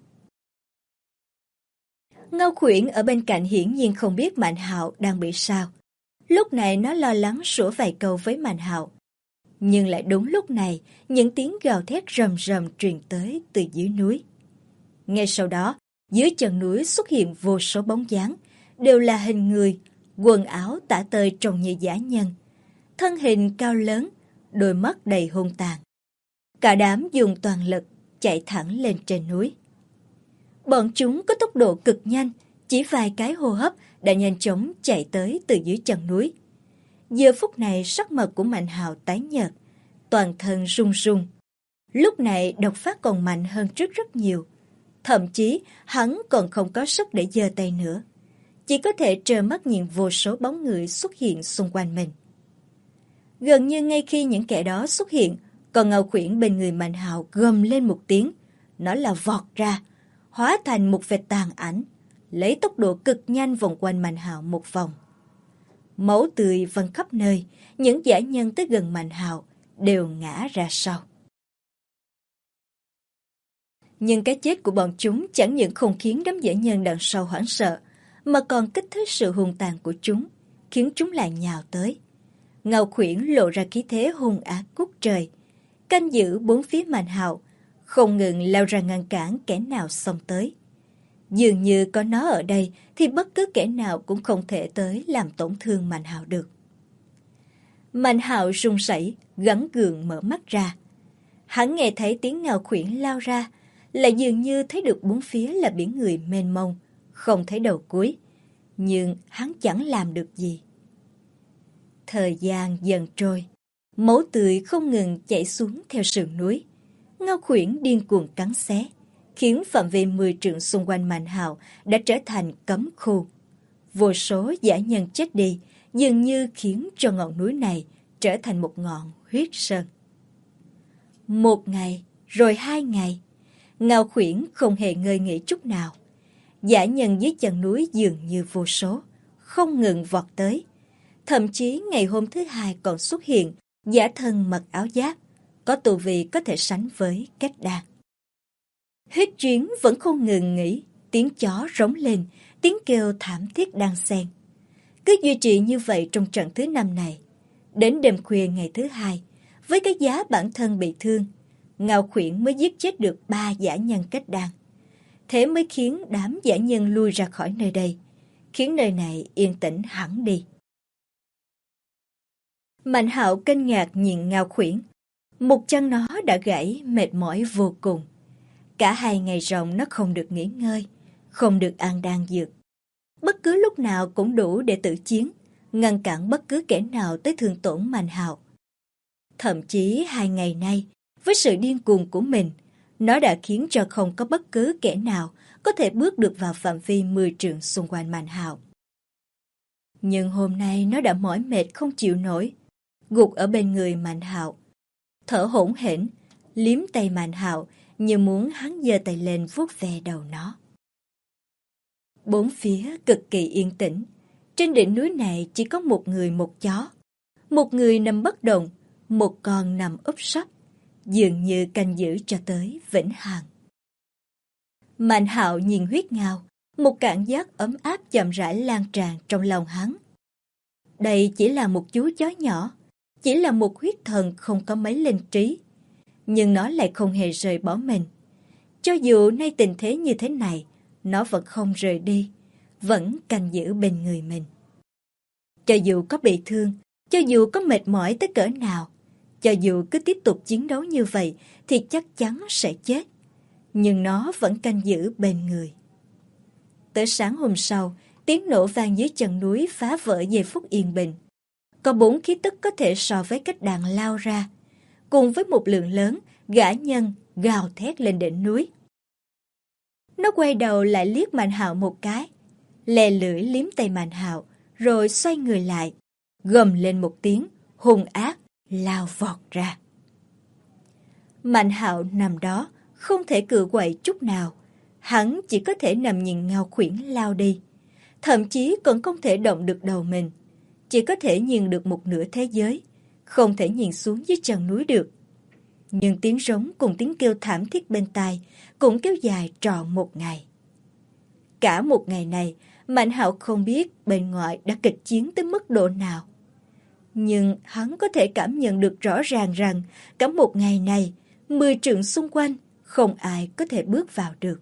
Ngao Khuyển ở bên cạnh hiển nhiên không biết Mạnh Hạo đang bị sao. Lúc này nó lo lắng sủa vài câu với Mạnh Hạo. Nhưng lại đúng lúc này, những tiếng gào thét rầm rầm truyền tới từ dưới núi. Ngay sau đó, dưới chân núi xuất hiện vô số bóng dáng, đều là hình người, quần áo tả tơi trông như dã nhân. Thân hình cao lớn, đôi mắt đầy hung tàn. Cả đám dùng toàn lực chạy thẳng lên trên núi. Bọn chúng có tốc độ cực nhanh, chỉ vài cái hô hấp đã nhanh chóng chạy tới từ dưới chân núi. Giờ phút này sắc mặt của Mạnh Hạo tái nhợt, toàn thân run run. Lúc này độc phát còn mạnh hơn trước rất nhiều. Thậm chí hắn còn không có sức để giơ tay nữa. Chỉ có thể trơ mắt nhìn vô số bóng người xuất hiện xung quanh mình. Gần như ngay khi những kẻ đó xuất hiện, con Ngao Khuyển bên người Mạnh Hạo gầm lên một tiếng. Nó là vọt ra, hóa thành một vệt tàn ảnh, lấy tốc độ cực nhanh vòng quanh Mạnh Hạo một vòng. Máu tươi văng khắp nơi, những dã nhân tới gần Mạnh Hạo đều ngã ra sau. Nhưng cái chết của bọn chúng chẳng những không khiến đám dã nhân đằng sau hoảng sợ, mà còn kích thích sự hung tàn của chúng, khiến chúng lại nhào tới. Ngao Khuyển lộ ra khí thế hung ác ngút trời, canh giữ bốn phía Mạnh Hạo, không ngừng lao ra ngăn cản kẻ nào xông tới. Dường như có nó ở đây thì bất cứ kẻ nào cũng không thể tới làm tổn thương Mạnh Hạo được. Mạnh Hạo run rẩy, gắng gượng mở mắt ra. Hắn nghe thấy tiếng Ngao Khuyển lao ra, lại dường như thấy được bốn phía là biển người mênh mông, không thấy đầu cuối. Nhưng hắn chẳng làm được gì. Thời gian dần trôi, máu tươi không ngừng chảy xuống theo sườn núi. Ngao Khuyển điên cuồng cắn xé, khiến phạm vi 10 trượng xung quanh Mạnh Hạo đã trở thành cấm khu. Vô số dã nhân chết đi, dường như khiến cho ngọn núi này trở thành một ngọn huyết sơn. Một ngày, rồi 2 ngày, Ngao Khuyển không hề ngơi nghỉ chút nào. Dã nhân dưới chân núi dường như vô số, không ngừng vọt tới. Thậm chí ngày hôm thứ 2 còn xuất hiện dã thân mặc áo giáp, có tu vi có thể sánh với Kết Đan. Huyết chuyến vẫn không ngừng nghỉ, tiếng chó rống lên, tiếng kêu thảm thiết đan xen. Cứ duy trì như vậy trong trận thứ 5 này. Đến đêm khuya ngày thứ 2, với cái giá bản thân bị thương, Ngao Khuyển mới giết chết được 3 dã nhân Kết Đan. Thế mới khiến đám dã nhân lui ra khỏi nơi đây, khiến nơi này yên tĩnh hẳn đi. Mạnh Hạo kinh ngạc nhìn Ngao Khuyển. Một chân nó đã gãy, mệt mỏi vô cùng. Cả 2 ngày ròng nó không được nghỉ ngơi, không được ăn đan dược. Bất cứ lúc nào cũng đủ để tự chiến, ngăn cản bất cứ kẻ nào tới thương tổn Mạnh Hạo. Thậm chí 2 ngày nay, Với sự điên cuồng của mình, nó đã khiến cho không có bất cứ kẻ nào có thể bước được vào phạm vi 10 trượng xung quanh Mạnh Hạo. Nhưng hôm nay nó đã mỏi mệt không chịu nổi, gục ở bên người Mạnh Hạo, thở hổn hển, liếm tay Mạnh Hạo như muốn hắn giơ tay lên vuốt ve đầu nó. Bốn phía cực kỳ yên tĩnh. Trên đỉnh núi này chỉ có một người một chó. Một người nằm bất động, một con nằm úp sấp, dường như canh giữ cho tới vĩnh hằng. Mạnh Hạo nhìn huyết ngao, một cảm giác ấm áp chậm rãi lan tràn trong lòng hắn. Đây chỉ là một chú chó nhỏ, chỉ là một huyết thần không có mấy linh trí, nhưng nó lại không hề rời bỏ mình. Cho dù nay tình thế như thế này, nó vẫn không rời đi, vẫn canh giữ bên người mình. Cho dù có bị thương, cho dù có mệt mỏi tới cỡ nào, cho dù cứ tiếp tục chiến đấu như vậy thì chắc chắn sẽ chết, nhưng nó vẫn canh giữ bên người. Tới sáng hôm sau, tiếng nổ vang dưới chân núi phá vỡ giây phút yên bình. Có 4 khí tức có thể so với cách đạn lao ra, cùng với một lượng lớn gã nhân gào thét lên đỉnh núi. Nó quay đầu lại liếc Mạnh Hạo một cái, lè lưỡi liếm tay Mạnh Hạo, rồi xoay người lại, gầm lên một tiếng, hung ác, lao vọt ra. Mạnh Hạo nằm đó, không thể cựa quậy chút nào. Hắn chỉ có thể nằm nhìn Ngao Khuyển lao đi, thậm chí còn không thể động được đầu mình, chỉ có thể nhìn được một nửa thế giới, không thể nhìn xuống dưới chân núi được. Nhưng tiếng rống cùng tiếng kêu thảm thiết bên tai cũng kéo dài trọn một ngày. Cả một ngày này, Mạnh Hạo không biết bên ngoài đã kịch chiến tới mức độ nào. Nhưng hắn có thể cảm nhận được rõ ràng rằng cả một ngày này, 10 trượng xung quanh, không ai có thể bước vào được.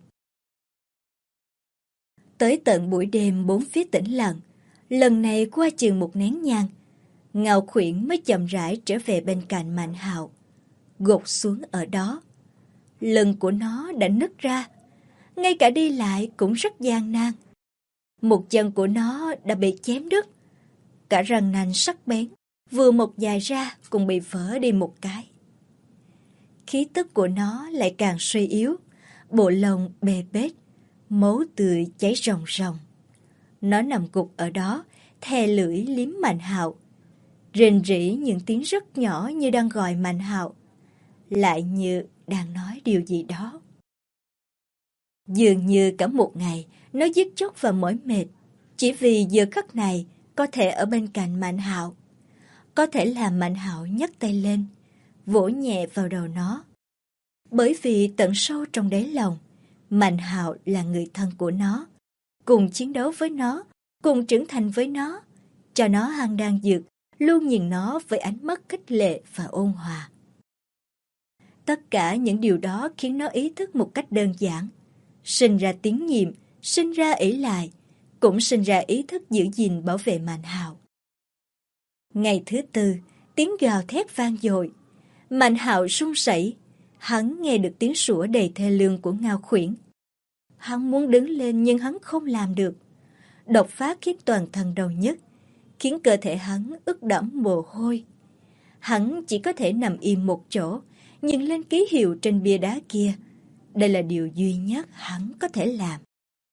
Tới tận buổi đêm bốn phía tĩnh lặng, lần này qua chừng một nén nhang, Ngao Khuyển mới chậm rãi trở về bên cạnh Mạnh Hạo, gục xuống ở đó. Lưng của nó đã nứt ra, ngay cả đi lại cũng rất gian nan. Một chân của nó đã bị chém đứt, cả răng nanh sắc bén vừa mọc dài ra cũng bị vỡ đi một cái. Khí tức của nó lại càng suy yếu, bộ lông bê bết, máu tươi chảy ròng ròng. Nó nằm gục ở đó, thè lưỡi liếm Mạnh Hạo, rền rĩ những tiếng rất nhỏ như đang gọi Mạnh Hạo, lại như đang nói điều gì đó. Dường như cả một ngày nó giết chóc và mỏi mệt, chỉ vì giờ khắc này có thể ở bên cạnh Mạnh Hạo, có thể làm Mạnh Hạo nhấc tay lên, vỗ nhẹ vào đầu nó. Bởi vì tận sâu trong đáy lòng, Mạnh Hạo là người thân của nó, cùng chiến đấu với nó, cùng trưởng thành với nó, cho nó ăn đan dược, luôn nhìn nó với ánh mắt khích lệ và ôn hòa. Tất cả những điều đó khiến nó ý thức một cách đơn giản, sinh ra tín nhiệm, sinh ra ỷ lại, cũng sinh ra ý thức giữ gìn bảo vệ Mạnh Hạo. Ngày thứ tư, tiếng gào thét vang dội. Mạnh Hạo run rẩy, hắn nghe được tiếng sủa đầy thê lương của Ngao Khuyển. Hắn muốn đứng lên nhưng hắn không làm được. Độc phát khiến toàn thân đau nhức, khiến cơ thể hắn ướt đẫm mồ hôi. Hắn chỉ có thể nằm im một chỗ, nhìn lên ký hiệu trên bia đá kia. Đây là điều duy nhất hắn có thể làm.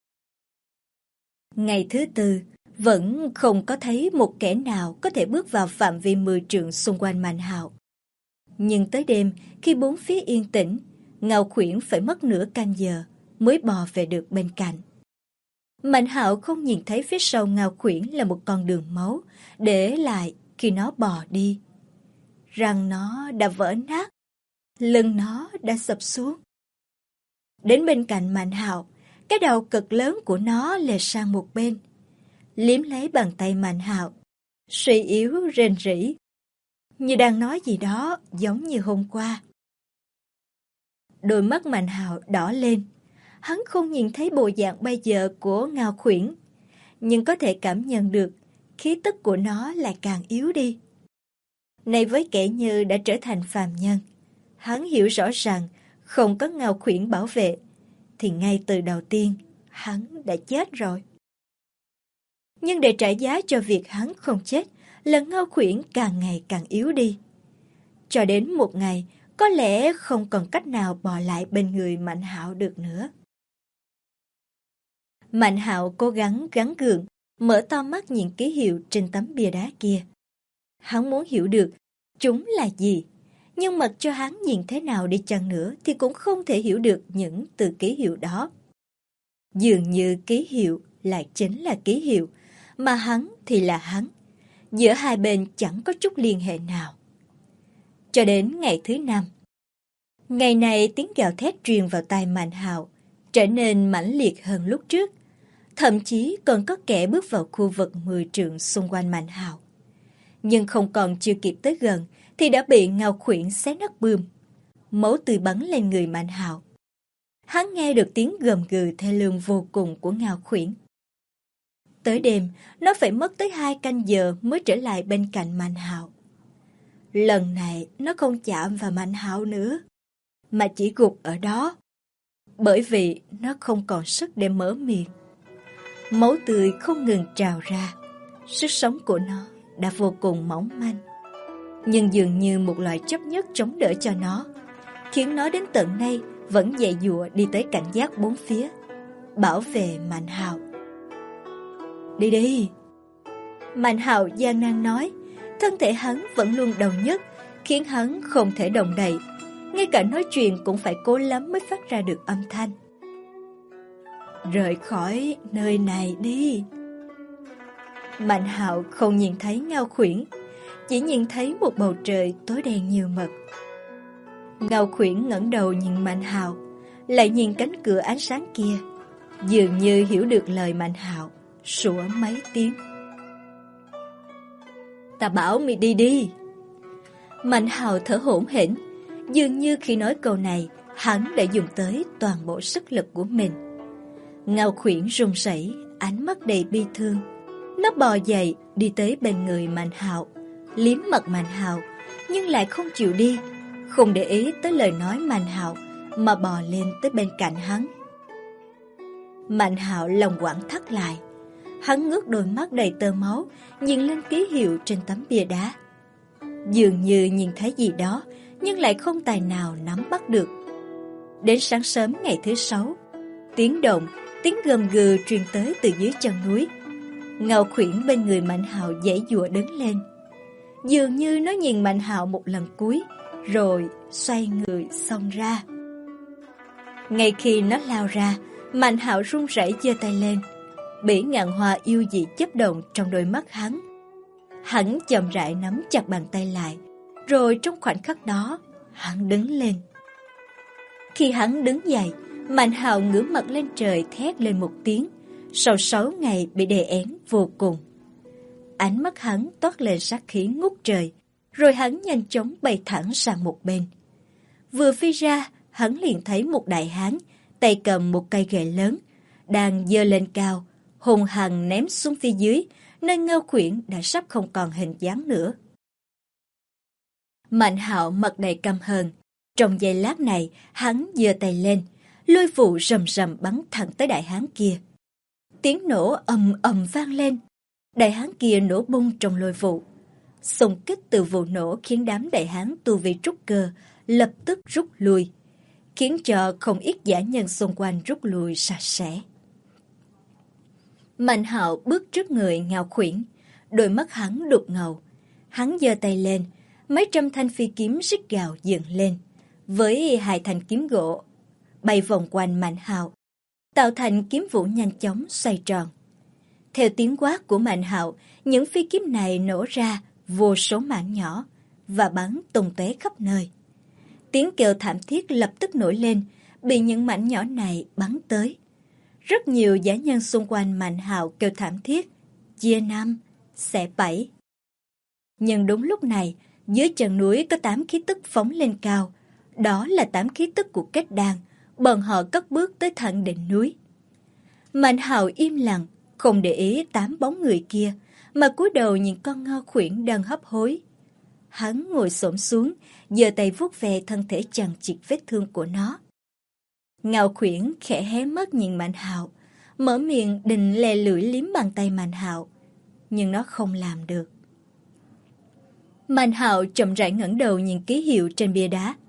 Ngày thứ tư, vẫn không có thấy một kẻ nào có thể bước vào phạm vi 10 trượng xung quanh Mạnh Hạo. Nhưng tới đêm, khi bốn phía yên tĩnh, Ngao Khuyển phải mất nửa canh giờ mới bò về được bên cạnh. Mạnh Hạo không nhìn thấy phía sau Ngao Khuyển là một con đường máu để lại khi nó bò đi. Răng nó đã vỡ nát, lưng nó đã sập xuống. Đến bên cạnh Mạnh Hạo, cái đầu cực lớn của nó lệch sang một bên, liếm lấy bàn tay Mạnh Hạo, suy yếu rên rỉ, như đang nói gì đó giống như hôm qua. Đôi mắt Mạnh Hạo đỏ lên, hắn không nhìn thấy bộ dạng bây giờ của Ngao Khuyển, nhưng có thể cảm nhận được khí tức của nó lại càng yếu đi. Này với kẻ như đã trở thành phàm nhân, hắn hiểu rõ ràng không có Ngao Khuyển bảo vệ, thì ngay từ đầu tiên hắn đã chết rồi. Nhưng để trả giá cho việc hắn không chết, là Ngao Khuyển càng ngày càng yếu đi. Cho đến một ngày, có lẽ không còn cách nào bò lại bên người Mạnh Hạo được nữa. Mạnh Hạo cố gắng gắng gượng, mở to mắt nhìn ký hiệu trên tấm bia đá kia. Hắn muốn hiểu được chúng là gì, nhưng mặc cho hắn nhìn thế nào đi chăng nữa thì cũng không thể hiểu được những từ ký hiệu đó. Dường như ký hiệu lại chính là ký hiệu, mà hắn thì là hắn. Giữa hai bên chẳng có chút liên hệ nào. Cho đến ngày thứ 5. Ngày này tiếng gào thét truyền vào tai Mạnh Hạo, trở nên mãnh liệt hơn lúc trước. Thậm chí còn có kẻ bước vào khu vực 10 trượng xung quanh Mạnh Hạo. Nhưng không còn chưa kịp tới gần thì đã bị Ngao Khuyển xé nát bươm. Máu tươi bắn lên người Mạnh Hạo. Hắn nghe được tiếng gầm gừ thê lương vô cùng của Ngao Khuyển. Tới đêm, nó phải mất tới 2 canh giờ mới trở lại bên cạnh Mạnh Hạo. Lần này nó không chạm vào Mạnh Hạo nữa, mà chỉ gục ở đó, bởi vì nó không còn sức để mở miệng. Máu tươi không ngừng trào ra, sức sống của nó đã vô cùng mỏng manh. Nhưng dường như một loại chấp nhất chống đỡ cho nó, khiến nó đến tận nay vẫn dậy dụa đi tới cảnh giác bốn phía, bảo vệ Mạnh Hạo. Đi đi! Mạnh Hạo gian nan nói, thân thể hắn vẫn luôn đầu nhất, khiến hắn không thể động đậy. Ngay cả nói chuyện cũng phải cố lắm mới phát ra được âm thanh. Rời khỏi nơi này đi! Mạnh Hạo không nhìn thấy Ngao Khuyển, chỉ nhìn thấy một bầu trời tối đen như mực. Ngao Khuyển ngẩng đầu nhìn Mạnh Hạo, lại nhìn cánh cửa ánh sáng kia, dường như hiểu được lời Mạnh Hạo, sủa mấy tiếng. Ta bảo mày đi đi! Mạnh Hạo thở hổn hển, dường như khi nói câu này, hắn đã dùng tới toàn bộ sức lực của mình. Ngao Khuyển run rẩy, ánh mắt đầy bi thương. Nó bò dậy, đi tới bên người Mạnh Hạo, liếm mặt Mạnh Hạo, nhưng lại không chịu đi, không để ý tới lời nói Mạnh Hạo, mà bò lên tới bên cạnh hắn. Mạnh Hạo lòng quặn thắt lại. Hắn ngước đôi mắt đầy tơ máu, nhìn lên ký hiệu trên tấm bia đá. Dường như nhìn thấy gì đó, nhưng lại không tài nào nắm bắt được. Đến sáng sớm ngày thứ 6, tiếng động, tiếng gầm gừ truyền tới từ dưới chân núi. Ngao Khuyển bên người Mạnh Hạo giãy giụa đứng lên. Dường như nó nhìn Mạnh Hạo một lần cuối, rồi xoay người xông ra. Ngay khi nó lao ra, Mạnh Hạo run rẩy giơ tay lên. Bỉ ngạn hoa yêu dị chớp động trong đôi mắt hắn. Hắn chậm rãi nắm chặt bàn tay lại, rồi trong khoảnh khắc đó, hắn đứng lên. Khi hắn đứng dậy, Mạnh Hạo ngửa mặt lên trời thét lên một tiếng, sau 6 ngày bị đè én vô cùng. Ánh mắt hắn toát lên sát khí ngút trời, rồi hắn nhanh chóng bay thẳng sang một bên. Vừa phi ra, hắn liền thấy một đại hán, tay cầm một cây gậy lớn, đang giơ lên cao, hùng hằng ném xuống phía dưới, nơi Ngao Khuyển đã sắp không còn hình dáng nữa. Mạnh Hạo mặt đầy căm hờn. Trong giây lát này, hắn giơ tay lên, lôi vụ rầm rầm bắn thẳng tới đại hán kia. Tiếng nổ ầm ầm vang lên. Đại hán kia nổ bung trong lôi vụ. Xung kích từ vụ nổ khiến đám đại hán tu vi trúc cơ lập tức rút lui, khiến cho không ít dã nhân xung quanh rút lui sạch sẽ. Mạnh Hạo bước trước người Ngao Khuyển, đôi mắt hắn đục ngầu. Hắn giơ tay lên, mấy trăm thanh phi kiếm rít gào dựng lên, với 2 thanh kiếm gỗ bay vòng quanh Mạnh Hạo, tạo thành kiếm vũ nhanh chóng xoay tròn. Theo tiếng quát của Mạnh Hạo, những phi kiếm này nổ ra vô số mảng nhỏ và bắn tung tóe khắp nơi. Tiếng kêu thảm thiết lập tức nổi lên, bị những mảnh nhỏ này bắn tới. Rất nhiều dã nhân xung quanh Mạnh Hạo kêu thảm thiết, chia 5, xẻ 7. Nhưng đúng lúc này, dưới chân núi có 8 khí tức phóng lên cao. Đó là 8 khí tức của kết đan, bọn họ cất bước tới thẳng đỉnh núi. Mạnh Hạo im lặng, không để ý 8 bóng người kia, mà cúi đầu nhìn con Ngao Khuyển đang hấp hối. Hắn ngồi xổm xuống, giơ tay vuốt về thân thể chằng chịt vết thương của nó. Ngao Khuyển khẽ hé mắt nhìn Mạnh Hạo, mở miệng định lè lưỡi liếm bàn tay Mạnh Hạo, nhưng nó không làm được. Mạnh Hạo chậm rãi ngẩng đầu nhìn ký hiệu trên bia đá.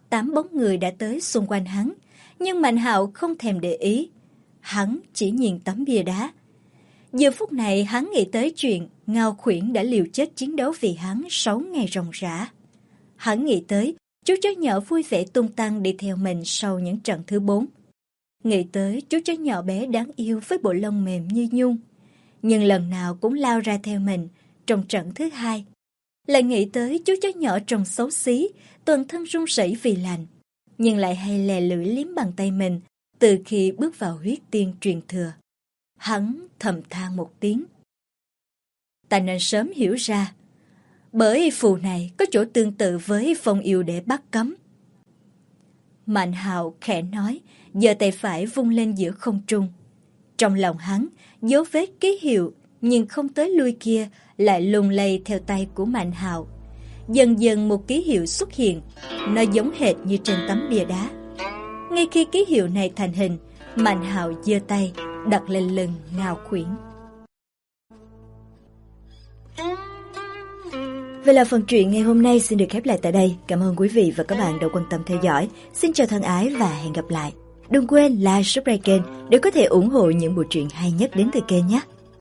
8 bóng người đã tới xung quanh hắn, nhưng Mạnh Hạo không thèm để ý. Hắn chỉ nhìn tấm bia đá. Giờ phút này hắn nghĩ tới chuyện Ngao Khuyển đã liều chết chiến đấu vì hắn 6 ngày ròng rã. Hắn nghĩ tới chú chó nhỏ vui vẻ tung tăng đi theo mình sau những trận thứ 4. Nghĩ tới chú chó nhỏ bé đáng yêu với bộ lông mềm như nhung, nhưng lần nào cũng lao ra theo mình trong trận thứ 2. Lại nghĩ tới chú chó nhỏ trông xấu xí, toàn thân run rẩy vì lạnh, nhưng lại hay lè lưỡi liếm bàn tay mình từ khi bước vào huyết tiên truyền thừa. Hắn thầm than một tiếng. Ta nên sớm hiểu ra, bởi phù này có chỗ tương tự với phong yêu để bắt cấm. Mạnh Hạo khẽ nói, giơ tay phải vung lên giữa không trung. Trong lòng hắn, dấu vết ký hiệu nhưng không tới lui kia lại lung lay theo tay của Mạnh Hạo. Dần dần một ký hiệu xuất hiện, nó giống hệt như trên tấm bia đá. Ngay khi ký hiệu này thành hình, Mạnh Hạo giơ tay đặt lên lưng Ngao Khuyển. Vậy là phần truyện ngày hôm nay xin được khép lại tại đây. Cảm ơn quý vị và các bạn đã quan tâm theo dõi. Xin chào thân ái và hẹn gặp lại. Đừng quên like, subscribe kênh để có thể ủng hộ những bộ truyện hay nhất đến từ kênh nhé.